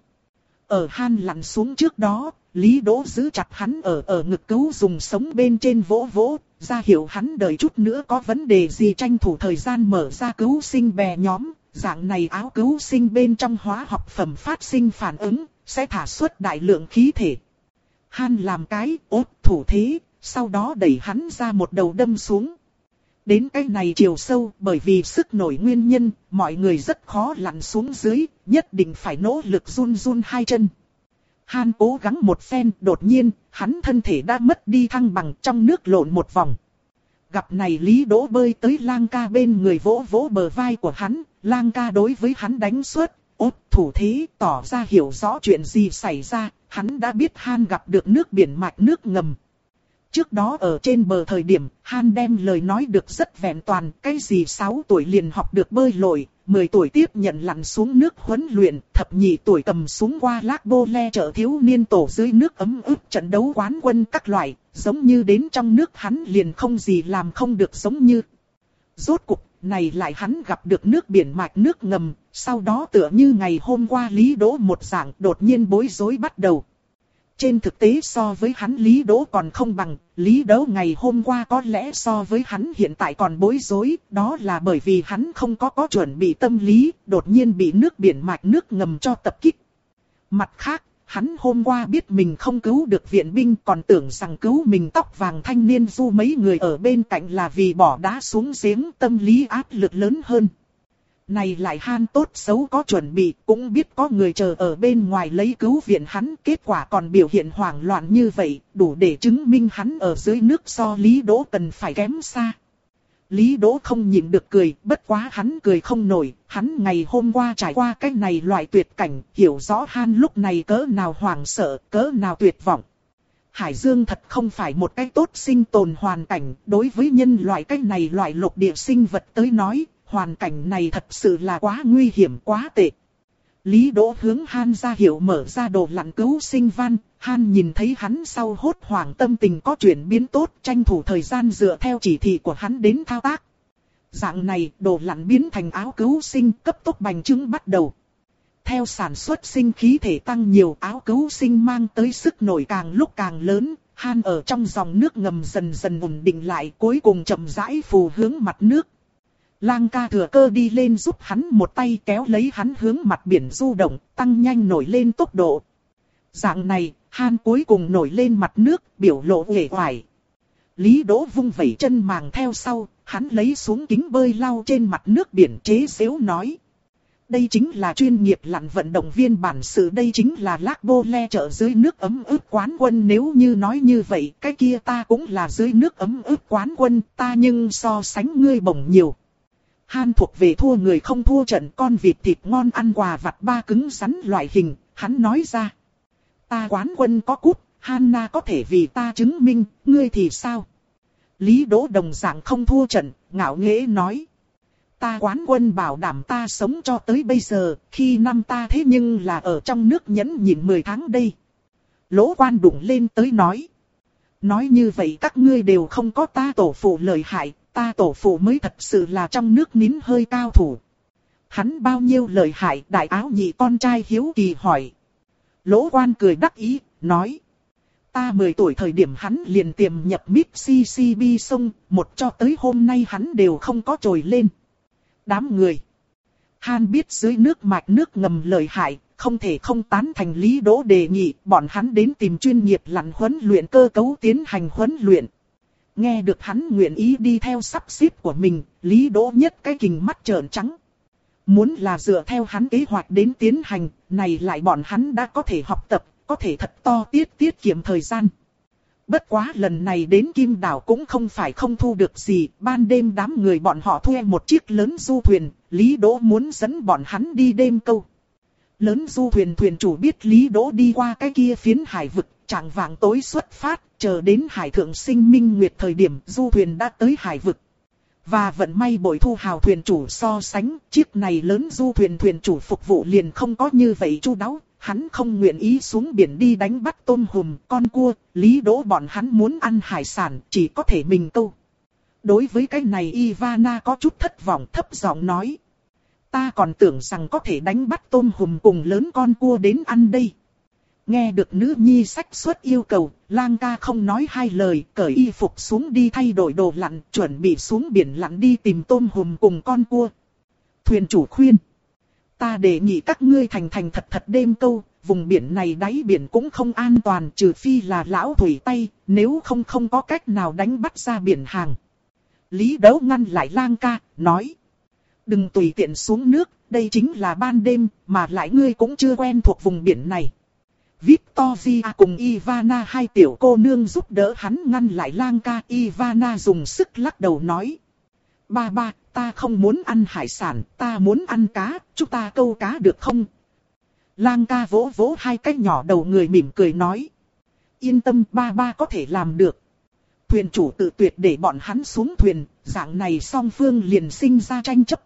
Ở Han lặn xuống trước đó, Lý Đỗ giữ chặt hắn ở ở ngực cứu dùng sống bên trên vỗ vỗ, ra hiệu hắn đợi chút nữa có vấn đề gì tranh thủ thời gian mở ra cứu sinh bè nhóm, dạng này áo cứu sinh bên trong hóa học phẩm phát sinh phản ứng, sẽ thả xuất đại lượng khí thể. Han làm cái ốt thủ thế, sau đó đẩy hắn ra một đầu đâm xuống. Đến cái này chiều sâu, bởi vì sức nổi nguyên nhân, mọi người rất khó lặn xuống dưới, nhất định phải nỗ lực run run hai chân. Han cố gắng một phen, đột nhiên, hắn thân thể đã mất đi thăng bằng trong nước lộn một vòng. Gặp này Lý Đỗ bơi tới Lang ca bên người vỗ vỗ bờ vai của hắn, Lang ca đối với hắn đánh suốt, ốt thủ thế tỏ ra hiểu rõ chuyện gì xảy ra, hắn đã biết Han gặp được nước biển mạch nước ngầm. Trước đó ở trên bờ thời điểm, Han đem lời nói được rất vẹn toàn, cái gì sáu tuổi liền học được bơi lội, mười tuổi tiếp nhận lặn xuống nước huấn luyện, thập nhị tuổi cầm súng qua Lác Bô Le chợ thiếu niên tổ dưới nước ấm ức trận đấu quán quân các loại, giống như đến trong nước hắn liền không gì làm không được giống như. Rốt cục, này lại hắn gặp được nước biển mạch nước ngầm, sau đó tựa như ngày hôm qua Lý Đỗ một dạng đột nhiên bối rối bắt đầu. Trên thực tế so với hắn Lý Đỗ còn không bằng, Lý Đỗ ngày hôm qua có lẽ so với hắn hiện tại còn bối rối, đó là bởi vì hắn không có có chuẩn bị tâm lý, đột nhiên bị nước biển mạch nước ngầm cho tập kích. Mặt khác, hắn hôm qua biết mình không cứu được viện binh còn tưởng rằng cứu mình tóc vàng thanh niên du mấy người ở bên cạnh là vì bỏ đá xuống giếng, tâm lý áp lực lớn hơn. Này lại Han tốt xấu có chuẩn bị, cũng biết có người chờ ở bên ngoài lấy cứu viện hắn, kết quả còn biểu hiện hoảng loạn như vậy, đủ để chứng minh hắn ở dưới nước so Lý Đỗ cần phải kém xa. Lý Đỗ không nhịn được cười, bất quá hắn cười không nổi, hắn ngày hôm qua trải qua cái này loại tuyệt cảnh, hiểu rõ Han lúc này cỡ nào hoảng sợ, cỡ nào tuyệt vọng. Hải Dương thật không phải một cái tốt sinh tồn hoàn cảnh, đối với nhân loại cái này loại lục địa sinh vật tới nói, hoàn cảnh này thật sự là quá nguy hiểm quá tệ. Lý Đỗ hướng Han ra hiệu mở ra đồ lặn cứu sinh van, Han nhìn thấy hắn sau hốt hoảng tâm tình có chuyển biến tốt, tranh thủ thời gian dựa theo chỉ thị của hắn đến thao tác. Dạng này, đồ lặn biến thành áo cứu sinh, cấp tốc bành trướng bắt đầu. Theo sản xuất sinh khí thể tăng nhiều, áo cứu sinh mang tới sức nổi càng lúc càng lớn, Han ở trong dòng nước ngầm dần dần ổn định lại, cuối cùng chậm rãi phù hướng mặt nước. Lang ca thừa cơ đi lên giúp hắn một tay kéo lấy hắn hướng mặt biển du động, tăng nhanh nổi lên tốc độ. Dạng này, Han cuối cùng nổi lên mặt nước, biểu lộ uể oải. Lý Đỗ vung vẩy chân màng theo sau, hắn lấy xuống kính bơi lau trên mặt nước biển chế giễu nói. Đây chính là chuyên nghiệp lặn vận động viên bản sự, đây chính là Lac Bô Le chợ dưới nước ấm ức quán quân. Nếu như nói như vậy, cái kia ta cũng là dưới nước ấm ức quán quân, ta nhưng so sánh ngươi bổng nhiều. Han thuộc về thua người không thua trận, con vịt thịt ngon ăn quà vặt ba cứng rắn loại hình, hắn nói ra. Ta quán quân có cút, Hanna có thể vì ta chứng minh, ngươi thì sao? Lý Đỗ đồng dạng không thua trận, ngạo nghễ nói. Ta quán quân bảo đảm ta sống cho tới bây giờ, khi năm ta thế nhưng là ở trong nước nhẫn nhịn mười tháng đây. Lỗ Quan đụng lên tới nói. Nói như vậy các ngươi đều không có ta tổ phụ lợi hại, ta tổ phụ mới thật sự là trong nước nín hơi cao thủ. Hắn bao nhiêu lợi hại, đại áo nhị con trai hiếu kỳ hỏi. Lỗ Quan cười đắc ý, nói. Ta mười tuổi thời điểm hắn liền tiềm nhập Mississippi sông, một cho tới hôm nay hắn đều không có trồi lên. Đám người. Han biết dưới nước mạch nước ngầm lợi hại, không thể không tán thành Lý Đỗ đề nghị, bọn hắn đến tìm chuyên nghiệp lặn huấn luyện cơ cấu tiến hành huấn luyện. Nghe được hắn nguyện ý đi theo sắp xếp của mình, Lý Đỗ nhất cái kình mắt trợn trắng. Muốn là dựa theo hắn kế hoạch đến tiến hành, này lại bọn hắn đã có thể học tập, có thể thật to tiết tiết kiệm thời gian. Bất quá lần này đến Kim Đảo cũng không phải không thu được gì, ban đêm đám người bọn họ thuê một chiếc lớn du thuyền, Lý Đỗ muốn dẫn bọn hắn đi đêm câu. Lớn du thuyền thuyền chủ biết Lý Đỗ đi qua cái kia phiến hải vực, chạng vạng tối xuất phát, chờ đến hải thượng sinh minh nguyệt thời điểm du thuyền đã tới hải vực. Và vận may bội thu hào thuyền chủ so sánh, chiếc này lớn du thuyền thuyền chủ phục vụ liền không có như vậy chu đáo. Hắn không nguyện ý xuống biển đi đánh bắt tôm hùm, con cua, Lý Đỗ bọn hắn muốn ăn hải sản, chỉ có thể mình câu. Đối với cái này Ivana có chút thất vọng, thấp giọng nói. Ta còn tưởng rằng có thể đánh bắt tôm hùm cùng lớn con cua đến ăn đây. Nghe được nữ nhi sách xuất yêu cầu, Lang ca không nói hai lời, cởi y phục xuống đi thay đổi đồ lặn, chuẩn bị xuống biển lặn đi tìm tôm hùm cùng con cua. Thuyền chủ khuyên. Ta đề nghị các ngươi thành thành thật thật đêm câu, vùng biển này đáy biển cũng không an toàn trừ phi là lão thủy tay, nếu không không có cách nào đánh bắt ra biển hàng. Lý Đấu ngăn lại Lang ca, nói. Đừng tùy tiện xuống nước, đây chính là ban đêm, mà lại ngươi cũng chưa quen thuộc vùng biển này. Victoria cùng Ivana hai tiểu cô nương giúp đỡ hắn ngăn lại Lang ca. Ivana dùng sức lắc đầu nói. Ba ba, ta không muốn ăn hải sản, ta muốn ăn cá, chúng ta câu cá được không? Lang ca vỗ vỗ hai cái nhỏ đầu người mỉm cười nói. Yên tâm, ba ba có thể làm được. Thuyền chủ tự tuyệt để bọn hắn xuống thuyền, dạng này song phương liền sinh ra tranh chấp.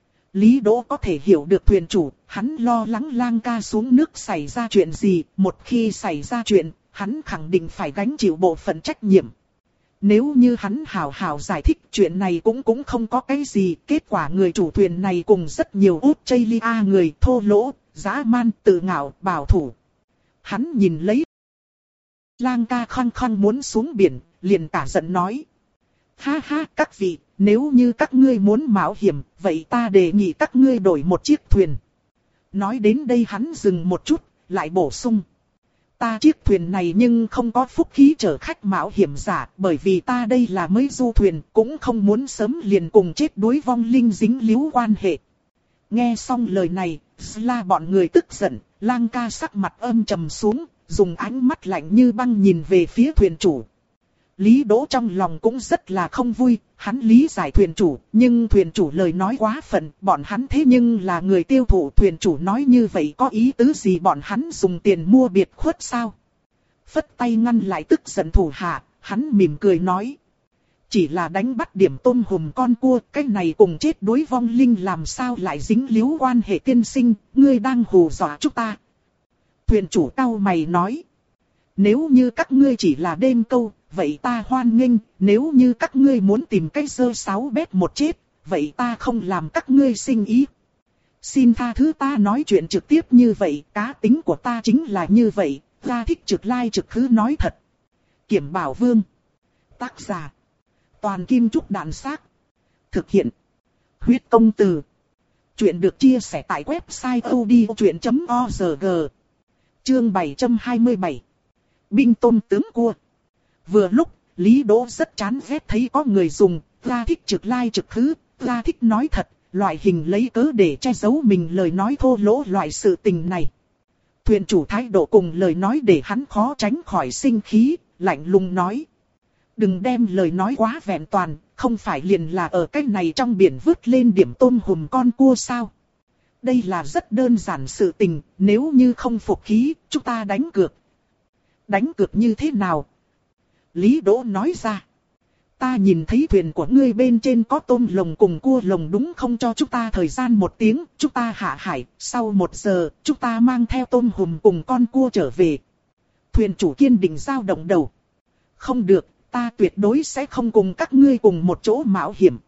Lý Đỗ có thể hiểu được thuyền chủ, hắn lo lắng Lang ca xuống nước xảy ra chuyện gì, một khi xảy ra chuyện, hắn khẳng định phải gánh chịu bộ phận trách nhiệm. Nếu như hắn hào hào giải thích chuyện này cũng cũng không có cái gì, kết quả người chủ thuyền này cùng rất nhiều Australia người thô lỗ, dã man, tự ngạo, bảo thủ. Hắn nhìn lấy Lang ca khăng khăng muốn xuống biển, liền cả giận nói. Ha ha, các vị, nếu như các ngươi muốn mạo hiểm, vậy ta đề nghị các ngươi đổi một chiếc thuyền. Nói đến đây hắn dừng một chút, lại bổ sung. Ta chiếc thuyền này nhưng không có phúc khí chở khách mạo hiểm giả, bởi vì ta đây là mới du thuyền, cũng không muốn sớm liền cùng chết đuối vong linh dính líu quan hệ. Nghe xong lời này, Sla bọn người tức giận, Lang ca sắc mặt âm trầm xuống, dùng ánh mắt lạnh như băng nhìn về phía thuyền chủ. Lý Đỗ trong lòng cũng rất là không vui, hắn lý giải thuyền chủ, nhưng thuyền chủ lời nói quá phận, bọn hắn thế nhưng là người tiêu thụ, thuyền chủ nói như vậy có ý tứ gì, bọn hắn dùng tiền mua biệt khuất sao? Phất tay ngăn lại tức giận thủ hạ, hắn mỉm cười nói. Chỉ là đánh bắt điểm tôm hùm con cua, cái này cùng chết đuối vong linh làm sao lại dính líu quan hệ tiên sinh, ngươi đang hù dọa chúng ta. Thuyền chủ cau mày nói. Nếu như các ngươi chỉ là đêm câu, vậy ta hoan nghênh, nếu như các ngươi muốn tìm cái dơ sáu bét một chết, vậy ta không làm các ngươi sinh ý. Xin tha thứ ta nói chuyện trực tiếp như vậy, cá tính của ta chính là như vậy, ta thích trực lai trực khứ nói thật. Kiểm Bảo Vương. Tác giả. Toàn Kim Trúc Đạn Xác. Thực hiện. Huyết Công Từ. Chuyện được chia sẻ tại website odchuyện chấm org. Chương bảy trăm hai mươi bảy. Binh tôm tướng cua. Vừa lúc, Lý Đỗ rất chán ghét thấy có người dùng, ta thích trực lai trực khứ, ta thích nói thật, loại hình lấy cớ để che giấu mình lời nói thô lỗ loại sự tình này. Thuyền chủ thái độ cùng lời nói để hắn khó tránh khỏi sinh khí, lạnh lùng nói. Đừng đem lời nói quá vẹn toàn, không phải liền là ở cái này trong biển vứt lên điểm tôm hùm con cua sao. Đây là rất đơn giản sự tình, nếu như không phục khí, chúng ta đánh cược. Đánh cược như thế nào? Lý Đỗ nói ra. Ta nhìn thấy thuyền của ngươi bên trên có tôm lồng cùng cua lồng đúng không, cho chúng ta thời gian một tiếng, chúng ta hạ hải, sau một giờ, chúng ta mang theo tôm hùm cùng con cua trở về. Thuyền chủ kiên định dao động đầu. Không được, ta tuyệt đối sẽ không cùng các ngươi cùng một chỗ mạo hiểm.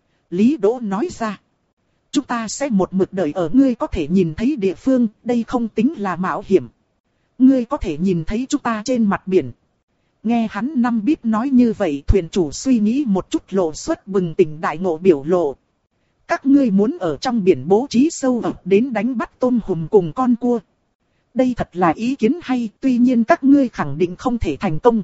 Lý Đỗ nói ra. Chúng ta sẽ một mực đợi ở ngươi có thể nhìn thấy địa phương, đây không tính là mạo hiểm. Ngươi có thể nhìn thấy chúng ta trên mặt biển. Nghe hắn năm bíp nói như vậy, thuyền chủ suy nghĩ một chút lộ xuất bừng tỉnh đại ngộ biểu lộ. Các ngươi muốn ở trong biển bố trí sâu ập đến đánh bắt tôm hùm cùng con cua. Đây thật là ý kiến hay, tuy nhiên các ngươi khẳng định không thể thành công.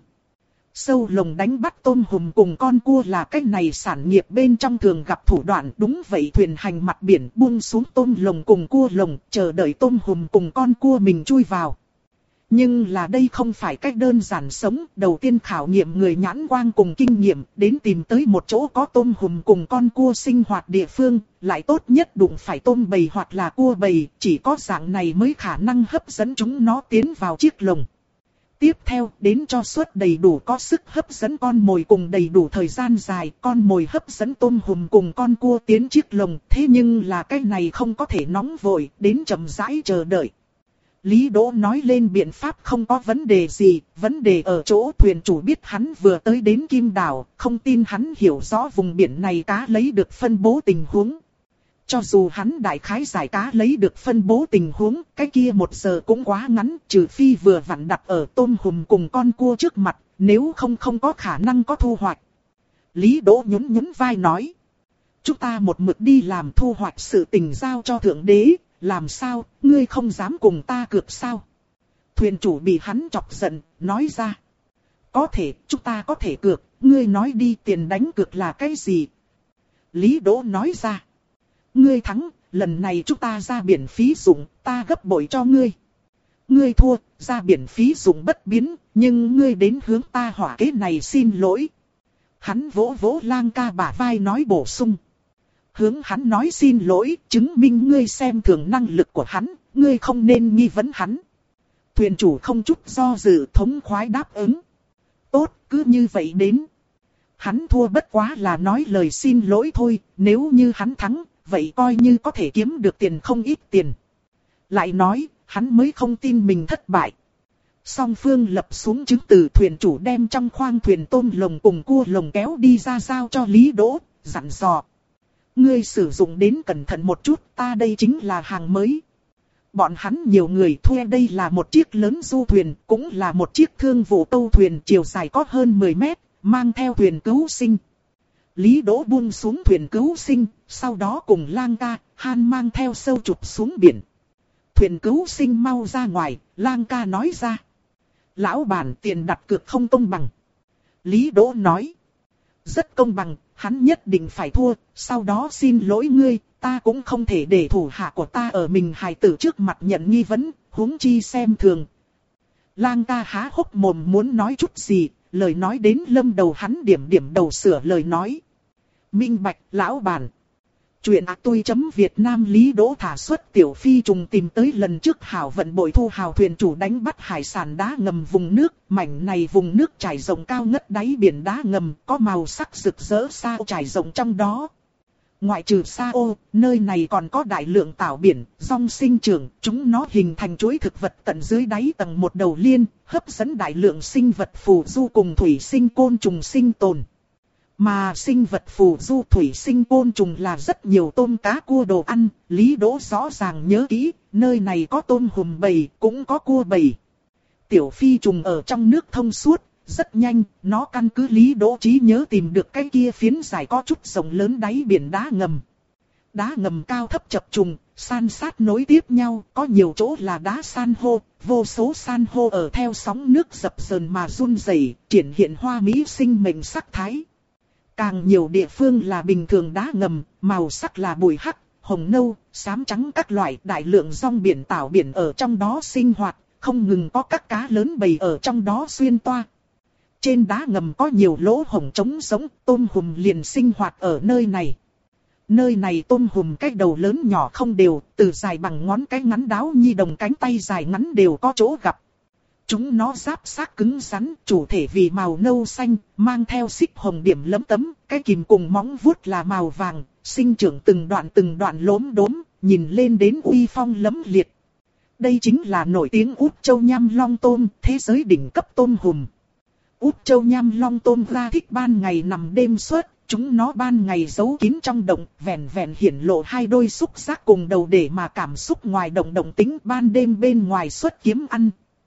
Sâu lồng đánh bắt tôm hùm cùng con cua là cái này sản nghiệp bên trong thường gặp thủ đoạn. Đúng vậy, thuyền hành mặt biển buông xuống tôm lồng cùng cua lồng, chờ đợi tôm hùm cùng con cua mình chui vào. Nhưng là đây không phải cách đơn giản sống, đầu tiên khảo nghiệm người nhãn quang cùng kinh nghiệm, đến tìm tới một chỗ có tôm hùm cùng con cua sinh hoạt địa phương, lại tốt nhất đụng phải tôm bầy hoặc là cua bầy, chỉ có dạng này mới khả năng hấp dẫn chúng nó tiến vào chiếc lồng. Tiếp theo, đến cho suất đầy đủ có sức hấp dẫn con mồi cùng đầy đủ thời gian dài, con mồi hấp dẫn tôm hùm cùng con cua tiến chiếc lồng, thế nhưng là cái này không có thể nóng vội, đến chậm rãi chờ đợi. Lý Đỗ nói lên biện pháp không có vấn đề gì, vấn đề ở chỗ thuyền chủ biết hắn vừa tới đến Kim Đảo, không tin hắn hiểu rõ vùng biển này cá lấy được phân bố tình huống. Cho dù hắn đại khái giải cá lấy được phân bố tình huống, cái kia một giờ cũng quá ngắn, trừ phi vừa vặn đặt ở tôm hùm cùng con cua trước mặt, nếu không không có khả năng có thu hoạch. Lý Đỗ nhún nhún vai nói, chúng ta một mực đi làm thu hoạch sự tình giao cho Thượng Đế. Làm sao, ngươi không dám cùng ta cược sao? Thuyền chủ bị hắn chọc giận, nói ra. Có thể, chúng ta có thể cược, ngươi nói đi tiền đánh cược là cái gì? Lý Đỗ nói ra. Ngươi thắng, lần này chúng ta ra biển phí dụng, ta gấp bội cho ngươi. Ngươi thua, ra biển phí dụng bất biến, nhưng ngươi đến hướng ta hỏa kế này xin lỗi. Hắn vỗ vỗ Lang Ca bả vai nói bổ sung. Hướng hắn nói xin lỗi, chứng minh ngươi xem thường năng lực của hắn, ngươi không nên nghi vấn hắn. Thuyền chủ không chút do dự thống khoái đáp ứng. Tốt, cứ như vậy đến. Hắn thua bất quá là nói lời xin lỗi thôi, nếu như hắn thắng, vậy coi như có thể kiếm được tiền không ít tiền. Lại nói, hắn mới không tin mình thất bại. Song phương lập xuống chứng từ, thuyền chủ đem trong khoang thuyền tôm lồng cùng cua lồng kéo đi ra giao cho Lý Đỗ, dặn dò. Ngươi sử dụng đến cẩn thận một chút, ta đây chính là hàng mới. Bọn hắn nhiều người thuê, đây là một chiếc lớn du thuyền, cũng là một chiếc thương vụ tâu thuyền, chiều dài có hơn mười mét, mang theo thuyền cứu sinh. Lý Đỗ buông xuống thuyền cứu sinh, sau đó cùng Lang Ca, Han mang theo sâu chụp xuống biển. Thuyền cứu sinh mau ra ngoài, Lang Ca nói ra. Lão bản, tiền đặt cược không công bằng. Lý Đỗ nói. Rất công bằng, hắn nhất định phải thua, sau đó xin lỗi ngươi, ta cũng không thể để thủ hạ của ta ở mình hài tử trước mặt nhận nghi vấn, huống chi xem thường. Lang Ca há hốc mồm muốn nói chút gì, lời nói đến lâm đầu hắn điểm điểm đầu sửa lời nói. Minh bạch, lão bản. Chuyện tôi chấm Việt Nam Lý Đỗ thả xuất tiểu phi trùng tìm tới lần trước hảo vận bội thu hào thuyền chủ đánh bắt hải sản đá ngầm vùng nước. Mảnh này vùng nước trải rộng cao ngất đáy biển đá ngầm có màu sắc rực rỡ sao trải rộng trong đó. Ngoại trừ sao, nơi này còn có đại lượng tảo biển, rong sinh trưởng, chúng nó hình thành chuỗi thực vật tận dưới đáy tầng một đầu liên, hấp dẫn đại lượng sinh vật phù du cùng thủy sinh côn trùng sinh tồn. Mà sinh vật phù du thủy sinh côn trùng là rất nhiều tôm cá cua đồ ăn, Lý Đỗ rõ ràng nhớ kỹ, nơi này có tôm hùm bầy, cũng có cua bầy. Tiểu phi trùng ở trong nước thông suốt, rất nhanh, nó căn cứ Lý Đỗ trí nhớ tìm được cái kia phiến dài có chút rộng lớn đáy biển đá ngầm. Đá ngầm cao thấp chập trùng, san sát nối tiếp nhau, có nhiều chỗ là đá san hô, vô số san hô ở theo sóng nước dập dờn mà run rẩy, triển hiện hoa mỹ sinh mệnh sắc thái. Càng nhiều địa phương là bình thường đá ngầm, màu sắc là bụi hắc, hồng nâu, xám trắng các loại đại lượng rong biển tảo biển ở trong đó sinh hoạt, không ngừng có các cá lớn bầy ở trong đó xuyên toa. Trên đá ngầm có nhiều lỗ hổng trống sống, tôm hùm liền sinh hoạt ở nơi này. Nơi này tôm hùm cái đầu lớn nhỏ không đều, từ dài bằng ngón cái ngắn đáo nhi đồng cánh tay dài ngắn đều có chỗ gặp. Chúng nó giáp xác cứng rắn, chủ thể vì màu nâu xanh, mang theo xích hồng điểm lấm tấm, cái kìm cùng móng vuốt là màu vàng, sinh trưởng từng đoạn từng đoạn lốm đốm, nhìn lên đến uy phong lẫm liệt. Đây chính là nổi tiếng Út Châu Nham Long Tôm, thế giới đỉnh cấp tôm hùm. Út Châu Nham Long Tôm ra thích ban ngày nằm đêm suốt, chúng nó ban ngày giấu kín trong động, vẹn vẹn hiển lộ hai đôi xúc giác cùng đầu để mà cảm xúc ngoài động động tính, ban đêm bên ngoài xuất kiếm ăn.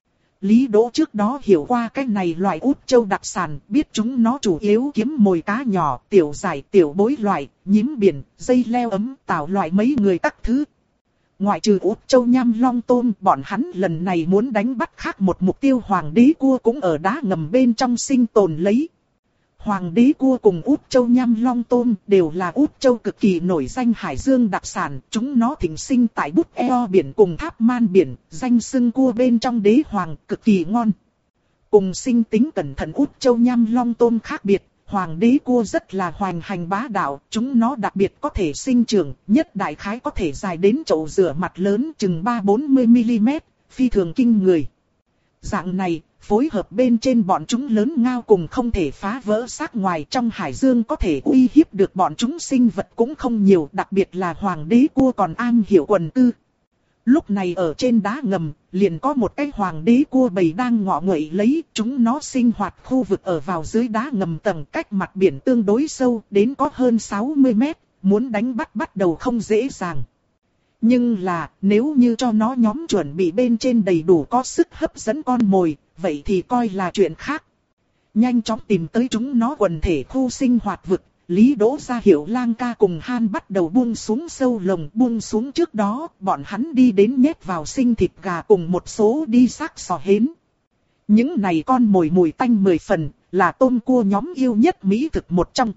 Lý Đỗ trước đó hiểu qua cái này loại Út Châu đặc sản, biết chúng nó chủ yếu kiếm mồi cá nhỏ, tiểu giải, tiểu bối loại, nhím biển, dây leo ấm, tảo loại mấy người các thứ. Ngoại trừ Út Châu Nham Long Tôm, bọn hắn lần này muốn đánh bắt khác một mục tiêu hoàng đế cua cũng ở đá ngầm bên trong sinh tồn lấy. Hoàng đế cua cùng Út Châu Nham Long Tôm đều là Út Châu cực kỳ nổi danh hải dương đặc sản, chúng nó thịnh sinh tại Bút Eo biển cùng Tháp Man biển, danh xưng cua bên trong đế hoàng, cực kỳ ngon. Cùng sinh tính cẩn thận Út Châu Nham Long Tôm khác biệt, hoàng đế cua rất là hoành hành bá đạo, chúng nó đặc biệt có thể sinh trưởng, nhất đại khái có thể dài đến chậu rửa mặt lớn chừng ba bốn mươi mi li mét, phi thường kinh người. Dạng này, phối hợp bên trên bọn chúng lớn ngao cùng không thể phá vỡ xác ngoài trong hải dương có thể uy hiếp được bọn chúng sinh vật cũng không nhiều, đặc biệt là hoàng đế cua còn am hiểu quần cư. Lúc này ở trên đá ngầm, liền có một cái hoàng đế cua bầy đang ngọ nguậy lấy, chúng nó sinh hoạt khu vực ở vào dưới đá ngầm tầng cách mặt biển tương đối sâu, đến có hơn sáu mươi mét, muốn đánh bắt bắt đầu không dễ dàng. Nhưng là, nếu như cho nó nhóm chuẩn bị bên trên đầy đủ có sức hấp dẫn con mồi, vậy thì coi là chuyện khác. Nhanh chóng tìm tới chúng nó quần thể khu sinh hoạt vực, Lý Đỗ ra hiệu Lang Ca cùng Han bắt đầu buông xuống sâu lồng. Buông xuống trước đó, bọn hắn đi đến nhét vào sinh thịt gà cùng một số đi xác sò hến. Những này con mồi mùi tanh mười phần, là tôm cua nhóm yêu nhất mỹ thực một trong.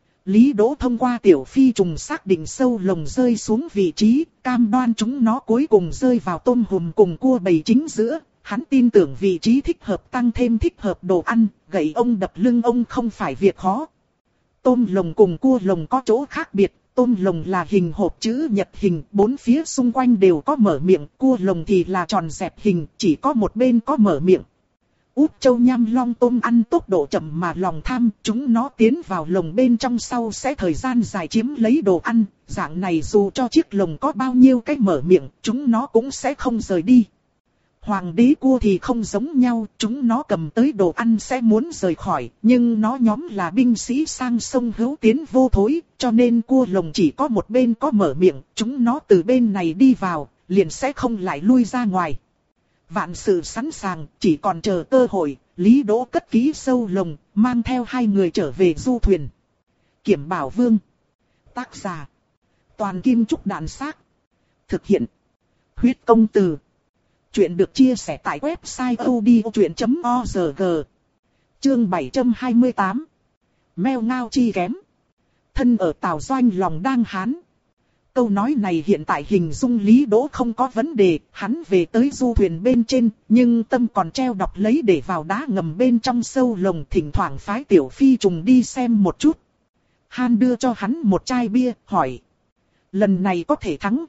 Lý Đỗ thông qua tiểu phi trùng xác định sâu lồng rơi xuống vị trí, cam đoan chúng nó cuối cùng rơi vào tôm hùm cùng cua bầy chính giữa. Hắn tin tưởng vị trí thích hợp tăng thêm thích hợp đồ ăn, gậy ông đập lưng ông không phải việc khó. Tôm lồng cùng cua lồng có chỗ khác biệt, tôm lồng là hình hộp chữ nhật hình, bốn phía xung quanh đều có mở miệng, cua lồng thì là tròn dẹp hình, chỉ có một bên có mở miệng. Út Châu Nham Long Tôm ăn tốc độ chậm mà lòng tham, chúng nó tiến vào lồng bên trong sau sẽ thời gian dài chiếm lấy đồ ăn, dạng này dù cho chiếc lồng có bao nhiêu cái mở miệng, chúng nó cũng sẽ không rời đi. Hoàng đế cua thì không giống nhau, chúng nó cầm tới đồ ăn sẽ muốn rời khỏi, nhưng nó nhóm là binh sĩ sang sông hữu tiến vô thối, cho nên cua lồng chỉ có một bên có mở miệng, chúng nó từ bên này đi vào, liền sẽ không lại lui ra ngoài. Vạn sự sẵn sàng, chỉ còn chờ cơ hội, Lý Đỗ cất kỹ sâu lồng, mang theo hai người trở về du thuyền. Kiểm Bảo Vương. Tác giả. Toàn Kim Trúc Đàn Xác. Thực hiện. Huyết Công Từ. Chuyện được chia sẻ tại website odchuyện chấm org. Chương bảy trăm hai mươi tám. Mèo ngao chi kém. Thân ở Tào Doanh lòng đang hán. Câu nói này hiện tại hình dung Lý Đỗ không có vấn đề, hắn về tới du thuyền bên trên, nhưng tâm còn treo đọc lấy để vào đá ngầm bên trong sâu lồng, thỉnh thoảng phái tiểu phi trùng đi xem một chút. Han đưa cho hắn một chai bia, hỏi. Lần này có thể thắng.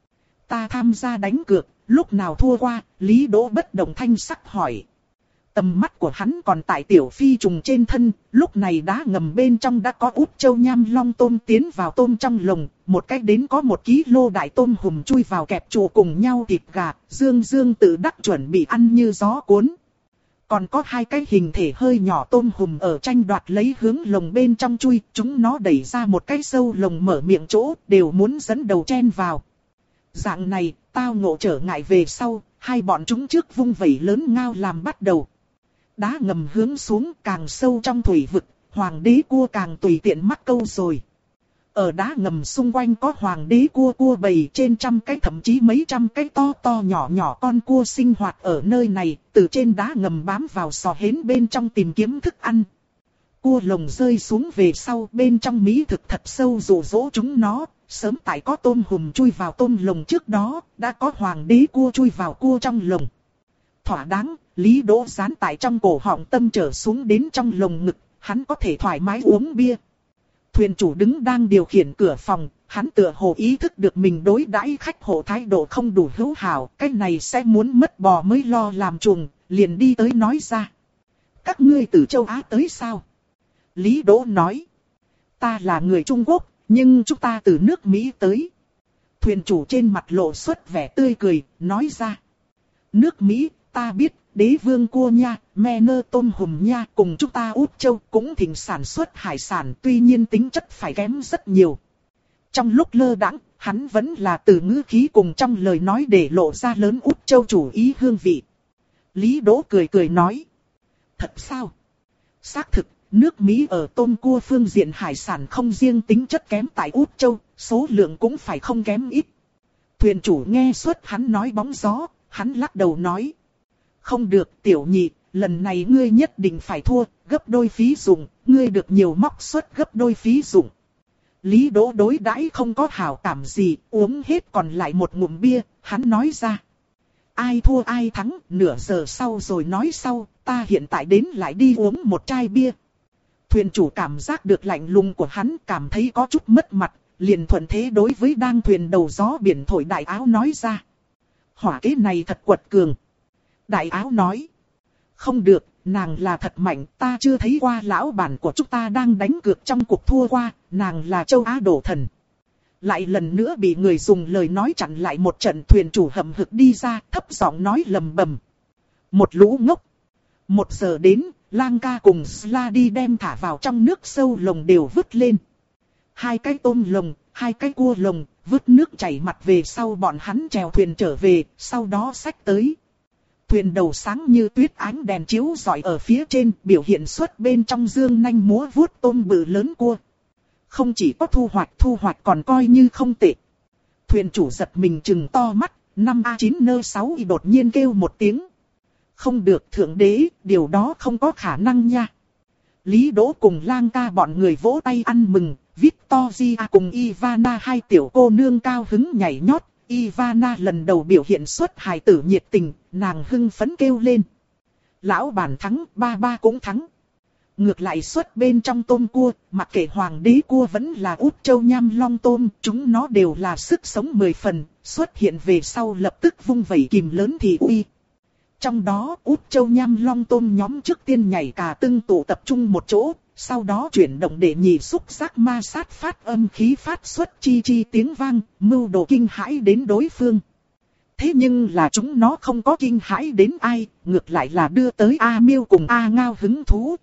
Ta tham gia đánh cược, lúc nào thua qua, Lý Đỗ bất động thanh sắc hỏi. Tầm mắt của hắn còn tại tiểu phi trùng trên thân, lúc này đá ngầm bên trong đã có út châu nham long tôm tiến vào tôm trong lồng, một cách đến có một ký lô đại tôm hùm chui vào kẹp trụ cùng nhau thịt gà, Dương Dương tự đắc chuẩn bị ăn như gió cuốn. Còn có hai cái hình thể hơi nhỏ tôm hùm ở tranh đoạt lấy hướng lồng bên trong chui, chúng nó đẩy ra một cái sâu lồng mở miệng chỗ, đều muốn dẫn đầu chen vào. Dạng này, tao ngộ trở ngại về sau, hai bọn chúng trước vung vẩy lớn ngao làm bắt đầu. Đá ngầm hướng xuống càng sâu trong thủy vực, hoàng đế cua càng tùy tiện mắc câu rồi. Ở đá ngầm xung quanh có hoàng đế cua cua bầy trên trăm cái thậm chí mấy trăm cái to to nhỏ nhỏ con cua sinh hoạt ở nơi này, từ trên đá ngầm bám vào sò hến bên trong tìm kiếm thức ăn. Cua lồng rơi xuống về sau bên trong mỹ thực thật sâu dụ dỗ chúng nó, sớm tại có tôm hùm chui vào tôm lồng trước đó, đã có hoàng đế cua chui vào cua trong lồng. Thỏa đáng, Lý Đỗ dán tại trong cổ họng tâm trở xuống đến trong lồng ngực, hắn có thể thoải mái uống bia. Thuyền chủ đứng đang điều khiển cửa phòng, hắn tựa hồ ý thức được mình đối đãi khách hộ thái độ không đủ hữu hảo, cái này sẽ muốn mất bò mới lo làm chuồng, liền đi tới nói ra. Các ngươi từ châu Á tới sao? Lý Đỗ nói. Ta là người Trung Quốc, nhưng chúng ta từ nước Mỹ tới. Thuyền chủ trên mặt lộ xuất vẻ tươi cười, nói ra. Nước Mỹ, ta biết, đế vương cua nha, me nơ tôm hùm nha, cùng chúng ta Út Châu cũng thịnh sản xuất hải sản, tuy nhiên tính chất phải kém rất nhiều. Trong lúc lơ đãng, hắn vẫn là từ ngữ khí cùng trong lời nói để lộ ra lớn Út Châu chủ ý hương vị. Lý Đỗ cười cười nói. Thật sao? Xác thực, nước Mỹ ở tôm cua phương diện hải sản không riêng tính chất kém tại Út Châu, số lượng cũng phải không kém ít. Thuyền chủ nghe suốt hắn nói bóng gió, hắn lắc đầu nói. Không được tiểu nhị, lần này ngươi nhất định phải thua, gấp đôi phí dụng, ngươi được nhiều móc suất gấp đôi phí dụng. Lý Đỗ đối đãi không có hảo cảm gì, uống hết còn lại một ngụm bia, hắn nói ra. Ai thua ai thắng, nửa giờ sau rồi nói sau, ta hiện tại đến lại đi uống một chai bia. Thuyền chủ cảm giác được lạnh lùng của hắn, cảm thấy có chút mất mặt, liền thuận thế đối với đang thuyền đầu gió biển thổi đại áo nói ra. Hỏa kế này thật quật cường. Đại áo nói. Không được, nàng là thật mạnh, ta chưa thấy qua lão bản của chúng ta đang đánh cược trong cuộc thua qua, nàng là châu Á đổ thần. Lại lần nữa bị người dùng lời nói chặn lại một trận. Thuyền chủ hậm hực đi ra, thấp giọng nói lầm bầm. Một lũ ngốc. Một giờ đến, Lang ca cùng Sla đi đem thả vào trong nước sâu lồng đều vứt lên. Hai cái tôm lồng, hai cái cua lồng, vứt nước chảy mặt về sau bọn hắn chèo thuyền trở về, sau đó xách tới. Thuyền đầu sáng như tuyết, ánh đèn chiếu rọi ở phía trên, biểu hiện xuất bên trong dương nanh múa vuốt tôm bự lớn cua. Không chỉ có thu hoạch, thu hoạch còn coi như không tệ. Thuyền chủ giật mình trừng to mắt, năm A chín nơ sáu y đột nhiên kêu một tiếng. Không được thượng đế, điều đó không có khả năng nha. Lý Đỗ cùng Lang ca bọn người vỗ tay ăn mừng, Victoria cùng Ivana hai tiểu cô nương cao hứng nhảy nhót. Ivana lần đầu biểu hiện xuất hài tử nhiệt tình, nàng hưng phấn kêu lên. Lão bản thắng, ba ba cũng thắng. Ngược lại xuất bên trong tôm cua, mặc kệ hoàng đế cua vẫn là Út Châu nham long tôm, chúng nó đều là sức sống mười phần, xuất hiện về sau lập tức vung vẩy kìm lớn thì uy. Trong đó Út Châu nham long tôm nhóm trước tiên nhảy cả tưng tụ tập trung một chỗ, sau đó chuyển động để nhị xúc giác ma sát phát âm khí phát xuất chi chi tiếng vang, mưu đồ kinh hãi đến đối phương. Thế nhưng là chúng nó không có kinh hãi đến ai, ngược lại là đưa tới A Miêu cùng A Ngao hứng thú.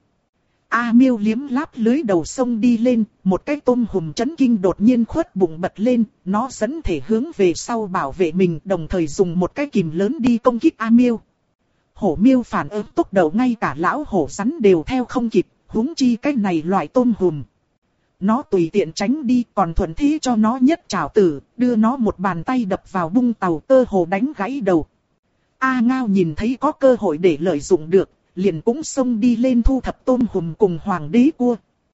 A Miêu liếm láp lưới đầu sông đi lên, một cái tôm hùm chấn kinh đột nhiên khuất bụng bật lên, nó dẫn thể hướng về sau bảo vệ mình, đồng thời dùng một cái kìm lớn đi công kích A Miêu. Hổ Miêu phản ứng tốc độ ngay cả lão hổ rắn đều theo không kịp, huống chi cái này loại tôm hùm. Nó tùy tiện tránh đi, còn thuận thế cho nó nhất trảo tử, đưa nó một bàn tay đập vào bung tàu, cơ hồ đánh gãy đầu. A Ngao nhìn thấy có cơ hội để lợi dụng được, liền cũng xông đi lên thu thập tôm hùm cùng hoàng đế cua.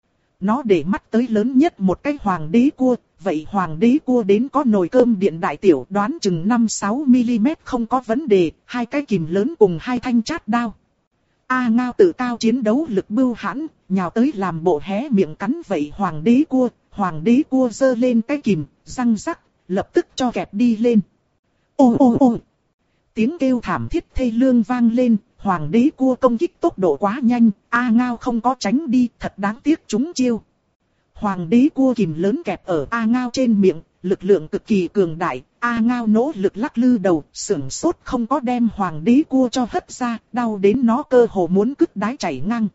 Nó để mắt tới lớn nhất một cái hoàng đế cua, vậy hoàng đế cua đến có nồi cơm điện đại tiểu, đoán chừng năm sáu mi-li-mét không có vấn đề, hai cái kìm lớn cùng hai thanh chát đao. A Ngao tự cao chiến đấu lực bưu hãn, nhào tới làm bộ hé miệng cắn vậy hoàng đế cua, hoàng đế cua giơ lên cái kìm, răng rắc, lập tức cho kẹp đi lên. Ô ô ô! Tiếng kêu thảm thiết thê lương vang lên, hoàng đế cua công kích tốc độ quá nhanh, A Ngao không có tránh đi, thật đáng tiếc trúng chiêu. Hoàng đế cua kìm lớn kẹp ở A Ngao trên miệng, lực lượng cực kỳ cường đại, A Ngao nỗ lực lắc lư đầu, sửng sốt không có đem hoàng đế cua cho hất ra, đau đến nó cơ hồ muốn cứt đái chảy ngang.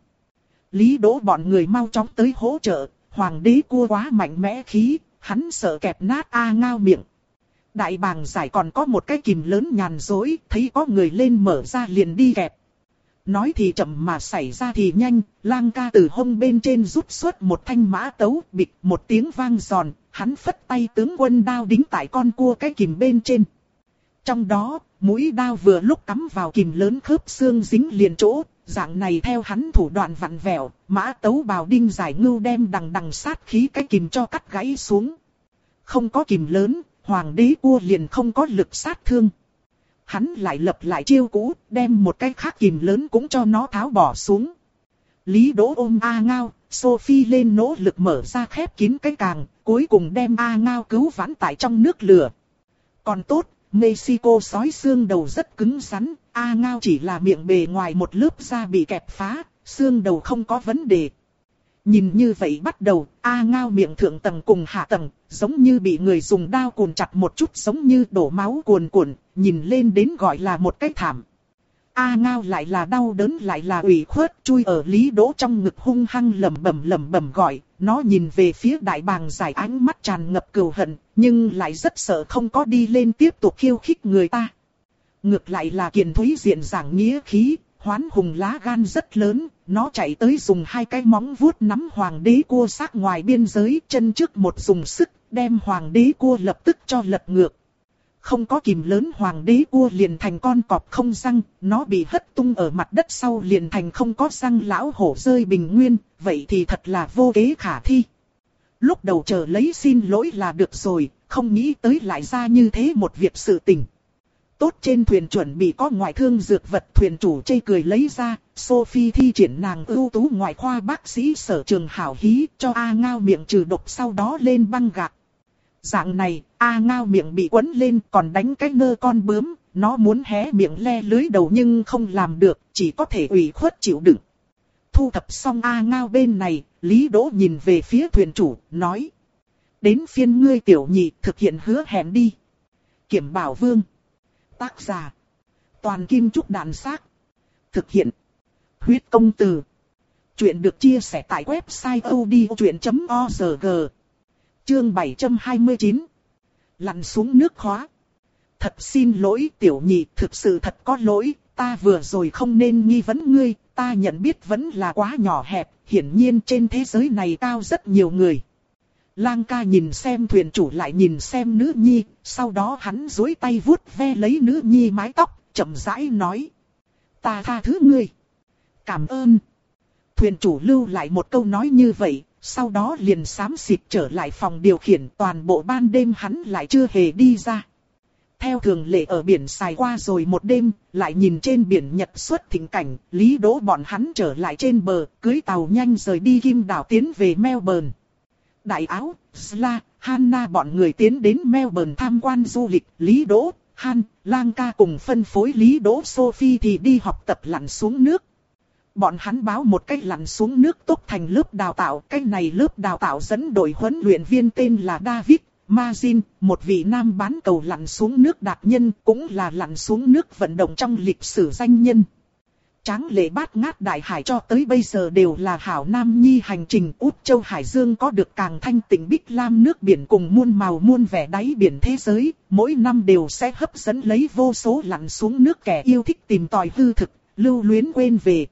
Lý Đỗ bọn người mau chóng tới hỗ trợ, hoàng đế cua quá mạnh mẽ khí, hắn sợ kẹp nát A Ngao miệng. Đại bàng giải còn có một cái kìm lớn nhàn dối, thấy có người lên mở ra liền đi kẹp. Nói thì chậm mà xảy ra thì nhanh, Lang ca từ hông bên trên rút xuất một thanh mã tấu, bịch một tiếng vang giòn, hắn phất tay tướng quân đao đính tại con cua cái kìm bên trên. Trong đó, mũi đao vừa lúc cắm vào kìm lớn khớp xương dính liền chỗ, dạng này theo hắn thủ đoạn vặn vẹo, mã tấu bào đinh giải ngưu đem đằng đằng sát khí cái kìm cho cắt gãy xuống. Không có kìm lớn, hoàng đế cua liền không có lực sát thương. Hắn lại lập lại chiêu cũ, đem một cái khác kìm lớn cũng cho nó tháo bỏ xuống. Lý Đỗ ôm A Ngao, Sophie lên nỗ lực mở ra khép kín cái càng, cuối cùng đem A Ngao cứu vãn tại trong nước lửa. Còn tốt, Mexico sói xương đầu rất cứng rắn, A Ngao chỉ là miệng bề ngoài một lớp da bị kẹp phá, xương đầu không có vấn đề. Nhìn như vậy bắt đầu, A Ngao miệng thượng tầng cùng hạ tầng, giống như bị người dùng đao cùn chặt một chút, giống như đổ máu cuồn cuộn, nhìn lên đến gọi là một cái thảm. A Ngao lại là đau đớn lại là ủy khuất, chui ở Lý Đỗ trong ngực hung hăng lẩm bẩm lẩm bẩm gọi, nó nhìn về phía đại bàng giải ánh mắt tràn ngập cừu hận, nhưng lại rất sợ không có đi lên tiếp tục khiêu khích người ta. Ngược lại là Kiền Thúy diện giảng nghĩa khí, Hoán Hùng lá gan rất lớn, nó chạy tới dùng hai cái móng vuốt nắm hoàng đế cua xác ngoài biên giới, chân trước một dùng sức, đem hoàng đế cua lập tức cho lật ngược. Không có kìm lớn hoàng đế cua liền thành con cọp không răng, nó bị hất tung ở mặt đất sau liền thành không có răng lão hổ rơi bình nguyên, vậy thì thật là vô kế khả thi. Lúc đầu chờ lấy xin lỗi là được rồi, không nghĩ tới lại ra như thế một việc sự tình. Tốt trên thuyền chuẩn bị có ngoại thương dược vật, thuyền chủ chê cười lấy ra, Sophie thi triển nàng ưu tú ngoại khoa bác sĩ sở trường hảo hí cho A Ngao miệng trừ độc, sau đó lên băng gạc. Dạng này, A Ngao miệng bị quấn lên còn đánh cái nơ con bướm, nó muốn hé miệng le lưới đầu nhưng không làm được, chỉ có thể ủy khuất chịu đựng. Thu thập xong A Ngao bên này, Lý Đỗ nhìn về phía thuyền chủ, nói. Đến phiên ngươi tiểu nhị thực hiện hứa hẹn đi. Kiểm Bảo Vương. Tác giả. Toàn Kim Trúc Đàn Xác. Thực hiện. Huyết Công Từ. Chuyện được chia sẻ tại website odchuyện chấm org. Chương bảy trăm hai mươi chín. Lặn xuống nước khóa. Thật xin lỗi tiểu nhị, thực sự thật có lỗi, ta vừa rồi không nên nghi vấn ngươi, ta nhận biết vẫn là quá nhỏ hẹp, hiển nhiên trên thế giới này cao rất nhiều người. Lang ca nhìn xem thuyền chủ lại nhìn xem nữ nhi, sau đó hắn duỗi tay vuốt ve lấy nữ nhi mái tóc, chậm rãi nói. Ta tha thứ ngươi. Cảm ơn. Thuyền chủ lưu lại một câu nói như vậy, sau đó liền xám xịt trở lại phòng điều khiển, toàn bộ ban đêm hắn lại chưa hề đi ra. Theo thường lệ ở biển xài qua rồi một đêm, lại nhìn trên biển nhật xuất thịnh cảnh, Lý Đỗ bọn hắn trở lại trên bờ, cưới tàu nhanh rời đi Kim đảo tiến về Melbourne. Đại Áo, Sla, Hanna bọn người tiến đến Melbourne tham quan du lịch, Lý Đỗ, Han, Lang ca cùng phân phối Lý Đỗ Sophie thì đi học tập lặn xuống nước. Bọn hắn báo một cách lặn xuống nước tốt thành lớp đào tạo, cái này lớp đào tạo dẫn đội huấn luyện viên tên là David Margin, một vị nam bán cầu lặn xuống nước đạt nhân, cũng là lặn xuống nước vận động trong lịch sử danh nhân. Tráng lệ bát ngát đại hải cho tới bây giờ đều là hảo nam nhi hành trình Út Châu Hải Dương có được càng thanh tịnh bích lam nước biển cùng muôn màu muôn vẻ đáy biển thế giới, mỗi năm đều sẽ hấp dẫn lấy vô số lặn xuống nước kẻ yêu thích tìm tòi hư thực, lưu luyến quên về.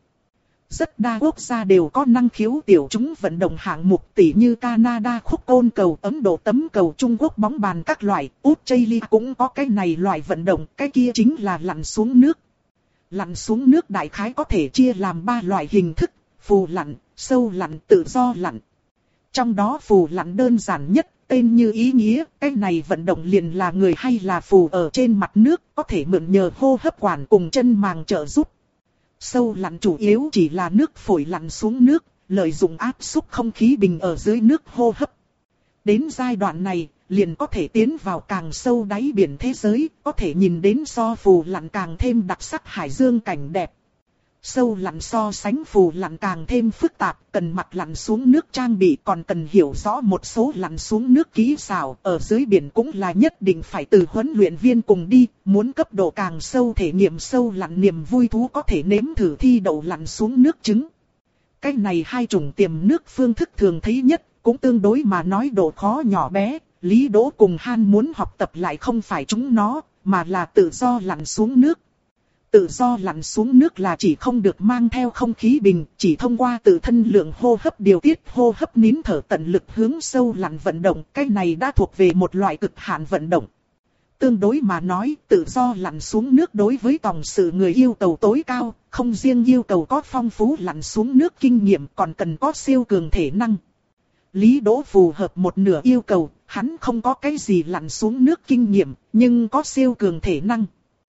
Rất đa quốc gia đều có năng khiếu tiểu chúng vận động hạng mục tỷ như Canada khúc côn cầu, Ấn Độ tấm cầu, Trung Quốc bóng bàn các loại, Australia cũng có cái này loại vận động, cái kia chính là lặn xuống nước. Lặn xuống nước đại khái có thể chia làm ba loại hình thức, phù lặn, sâu lặn, tự do lặn. Trong đó phù lặn đơn giản nhất, tên như ý nghĩa, cái này vận động liền là người hay là phù ở trên mặt nước, có thể mượn nhờ hô hấp quản cùng chân màng trợ giúp. Sâu lặn chủ yếu chỉ là nước phổi lặn xuống nước, lợi dụng áp suất không khí bình ở dưới nước hô hấp. Đến giai đoạn này, liền có thể tiến vào càng sâu đáy biển thế giới, có thể nhìn đến so phù lặn càng thêm đặc sắc hải dương cảnh đẹp. Sâu lặn so sánh phù lặn càng thêm phức tạp, cần mặc lặn xuống nước trang bị, còn cần hiểu rõ một số lặn xuống nước kỹ xảo. Ở dưới biển cũng là nhất định phải từ huấn luyện viên cùng đi, muốn cấp độ càng sâu thể nghiệm sâu lặn niềm vui thú có thể nếm thử thi đậu lặn xuống nước trứng. Cái này hai chủng tiềm nước phương thức thường thấy nhất, cũng tương đối mà nói độ khó nhỏ bé. Lý Đỗ cùng Han muốn học tập lại không phải chúng nó, mà là tự do lặn xuống nước. Tự do lặn xuống nước là chỉ không được mang theo không khí bình, chỉ thông qua tự thân lượng hô hấp điều tiết hô hấp nín thở tận lực hướng sâu lặn vận động. Cái này đã thuộc về một loại cực hạn vận động. Tương đối mà nói, tự do lặn xuống nước đối với tòng sự người yêu cầu tối cao, không riêng yêu cầu có phong phú lặn xuống nước kinh nghiệm, còn cần có siêu cường thể năng. Lý Đỗ phù hợp một nửa yêu cầu, hắn không có cái gì lặn xuống nước kinh nghiệm, nhưng có siêu cường thể năng.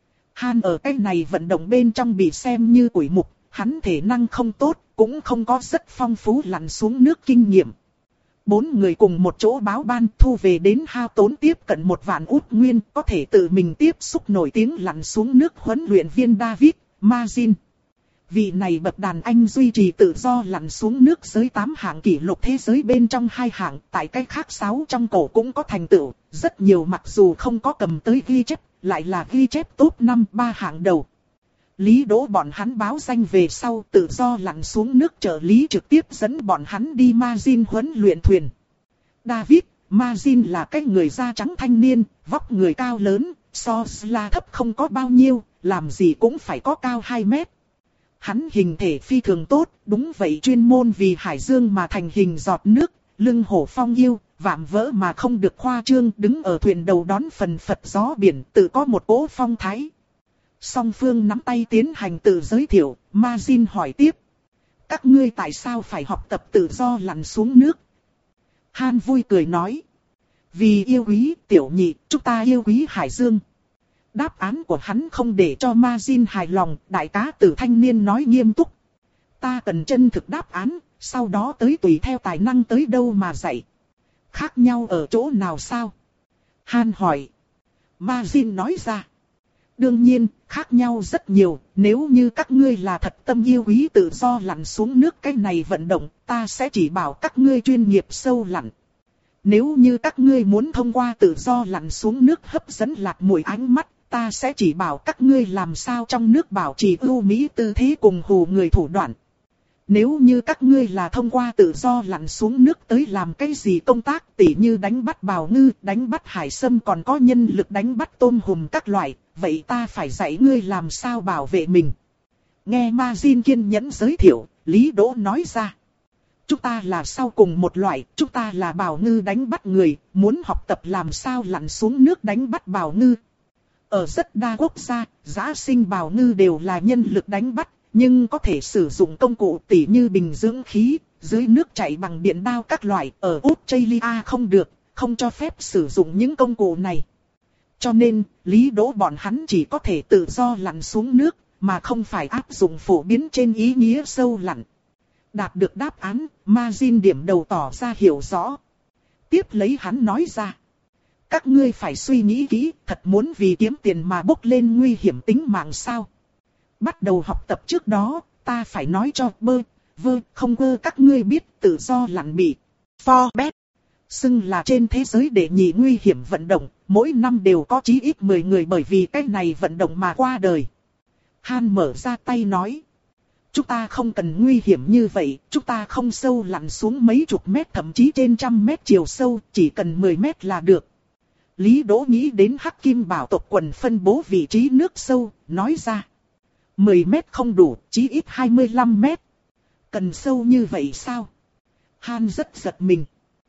Han ở cái này vận động bên trong bị xem như quỷ mục, hắn thể năng không tốt, cũng không có rất phong phú lặn xuống nước kinh nghiệm. Bốn người cùng một chỗ báo ban thu về đến hao tốn tiếp cận một vạn út nguyên, có thể tự mình tiếp xúc nổi tiếng lặn xuống nước huấn luyện viên David Mazin. Vị này bậc đàn anh duy trì tự do lặn xuống nước giới tám hạng kỷ lục thế giới bên trong hai hạng, tại cái khác sáu trong cổ cũng có thành tựu, rất nhiều mặc dù không có cầm tới ghi chép, lại là ghi chép top năm ba hạng đầu. Lý Đỗ bọn hắn báo danh về sau tự do lặn xuống nước trợ lý trực tiếp dẫn bọn hắn đi Mazin huấn luyện thuyền. David Mazin là cái người da trắng thanh niên, vóc người cao lớn, so Sla thấp không có bao nhiêu, làm gì cũng phải có cao hai mét. Hắn hình thể phi thường tốt, đúng vậy chuyên môn vì hải dương mà thành hình giọt nước, lưng hổ phong yêu, vạm vỡ mà không được khoa trương, đứng ở thuyền đầu đón phần phật gió biển, tự có một cỗ phong thái. Song phương nắm tay tiến hành tự giới thiệu, Mazin hỏi tiếp. Các ngươi tại sao phải học tập tự do lặn xuống nước? Han vui cười nói. Vì yêu quý tiểu nhị, chúng ta yêu quý hải dương. Đáp án của hắn không để cho Mazin hài lòng, đại cá tử thanh niên nói nghiêm túc. Ta cần chân thực đáp án, sau đó tới tùy theo tài năng tới đâu mà dạy. Khác nhau ở chỗ nào sao? Han hỏi. Mazin nói ra. Đương nhiên, khác nhau rất nhiều, nếu như các ngươi là thật tâm yêu quý tự do lặn xuống nước cái này vận động, ta sẽ chỉ bảo các ngươi chuyên nghiệp sâu lặn. Nếu như các ngươi muốn thông qua tự do lặn xuống nước hấp dẫn lạc mũi ánh mắt, ta sẽ chỉ bảo các ngươi làm sao trong nước bảo trì ưu mỹ tư thế cùng hù người thủ đoạn. Nếu như các ngươi là thông qua tự do lặn xuống nước tới làm cái gì công tác tỉ như đánh bắt bào ngư, đánh bắt hải sâm còn có nhân lực đánh bắt tôm hùm các loại, vậy ta phải dạy ngươi làm sao bảo vệ mình. Nghe Mazin kiên nhẫn giới thiệu, Lý Đỗ nói ra. Chúng ta là sau cùng một loại, chúng ta là bào ngư đánh bắt người, muốn học tập làm sao lặn xuống nước đánh bắt bào ngư. Ở rất đa quốc gia, giã sinh bào ngư đều là nhân lực đánh bắt, nhưng có thể sử dụng công cụ tỉ như bình dưỡng khí, dưới nước chảy bằng điện đao các loại, ở Australia không được, không cho phép sử dụng những công cụ này. Cho nên, Lý Đỗ bọn hắn chỉ có thể tự do lặn xuống nước, mà không phải áp dụng phổ biến trên ý nghĩa sâu lặn. Đạt được đáp án, Mazin điểm đầu tỏ ra hiểu rõ. Tiếp lấy hắn nói ra. Các ngươi phải suy nghĩ kỹ, thật muốn vì kiếm tiền mà bốc lên nguy hiểm tính mạng sao? Bắt đầu học tập trước đó, ta phải nói cho bơ, vơ, không vơ các ngươi biết tự do lặn bị. Forbes xưng là trên thế giới đệ nhị nguy hiểm vận động, mỗi năm đều có chí ít mười người bởi vì cái này vận động mà qua đời. Han mở ra tay nói. Chúng ta không cần nguy hiểm như vậy, chúng ta không sâu lặn xuống mấy chục mét thậm chí trên trăm mét chiều sâu, chỉ cần mười mét là được. Lý Đỗ nghĩ đến Hắc Kim Bảo tộc quần phân bố vị trí nước sâu, nói ra. mười mét không đủ, chí ít hai mươi lăm mét. Cần sâu như vậy sao? Han rất giật mình.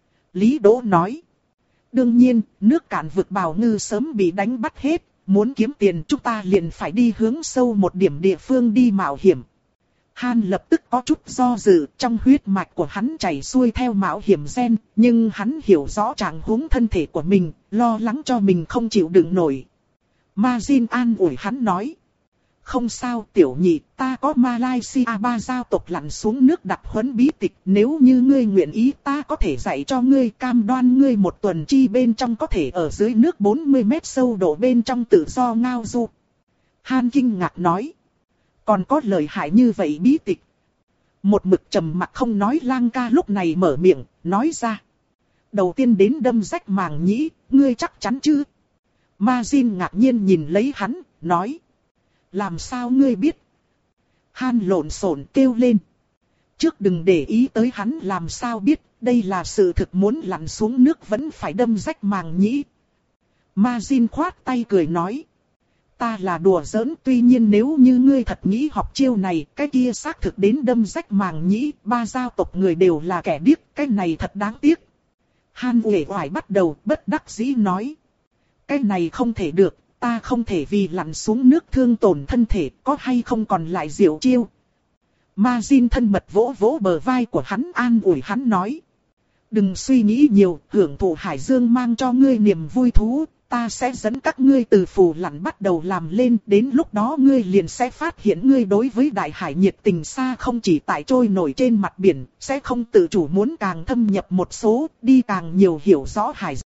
Lý Đỗ nói. Đương nhiên, nước cạn vực bào ngư sớm bị đánh bắt hết, muốn kiếm tiền chúng ta liền phải đi hướng sâu một điểm địa phương đi mạo hiểm. Han lập tức có chút do dự, trong huyết mạch của hắn chảy xuôi theo mạo hiểm gen, nhưng hắn hiểu rõ trạng huống thân thể của mình, lo lắng cho mình không chịu đựng nổi. Mazin an ủi hắn nói. Không sao tiểu nhị, ta có Malaysia ba giao tộc lặn xuống nước đặt huấn bí tịch. Nếu như ngươi nguyện ý ta có thể dạy cho ngươi, cam đoan ngươi một tuần chi bên trong có thể ở dưới nước bốn mươi mét sâu độ bên trong tự do ngao du. Han kinh ngạc nói. Còn có lời hại như vậy bí tịch? Một mực trầm mặc không nói Lang ca lúc này mở miệng, nói ra. Đầu tiên đến đâm rách màng nhĩ, ngươi chắc chắn chứ? Ma Jin ngạc nhiên nhìn lấy hắn, nói. Làm sao ngươi biết? Han lộn xộn kêu lên. Trước đừng để ý tới hắn làm sao biết, đây là sự thực, muốn lặn xuống nước vẫn phải đâm rách màng nhĩ. Ma Jin khoát tay cười nói. Ta là đùa giỡn, tuy nhiên nếu như ngươi thật nghĩ học chiêu này, cái kia xác thực đến đâm rách màng nhĩ, ba giao tộc người đều là kẻ điếc, cái này thật đáng tiếc. Han uể oải bắt đầu, bất đắc dĩ nói. Cái này không thể được, ta không thể vì lặn xuống nước thương tổn thân thể, có hay không còn lại diệu chiêu. Ma Jin thân mật vỗ vỗ bờ vai của hắn, an ủi hắn nói. Đừng suy nghĩ nhiều, hưởng thụ hải dương mang cho ngươi niềm vui thú. Ta sẽ dẫn các ngươi từ phù lặn bắt đầu làm lên, đến lúc đó ngươi liền sẽ phát hiện ngươi đối với đại hải nhiệt tình xa không chỉ tại trôi nổi trên mặt biển, sẽ không tự chủ muốn càng thâm nhập một số, đi càng nhiều hiểu rõ hải.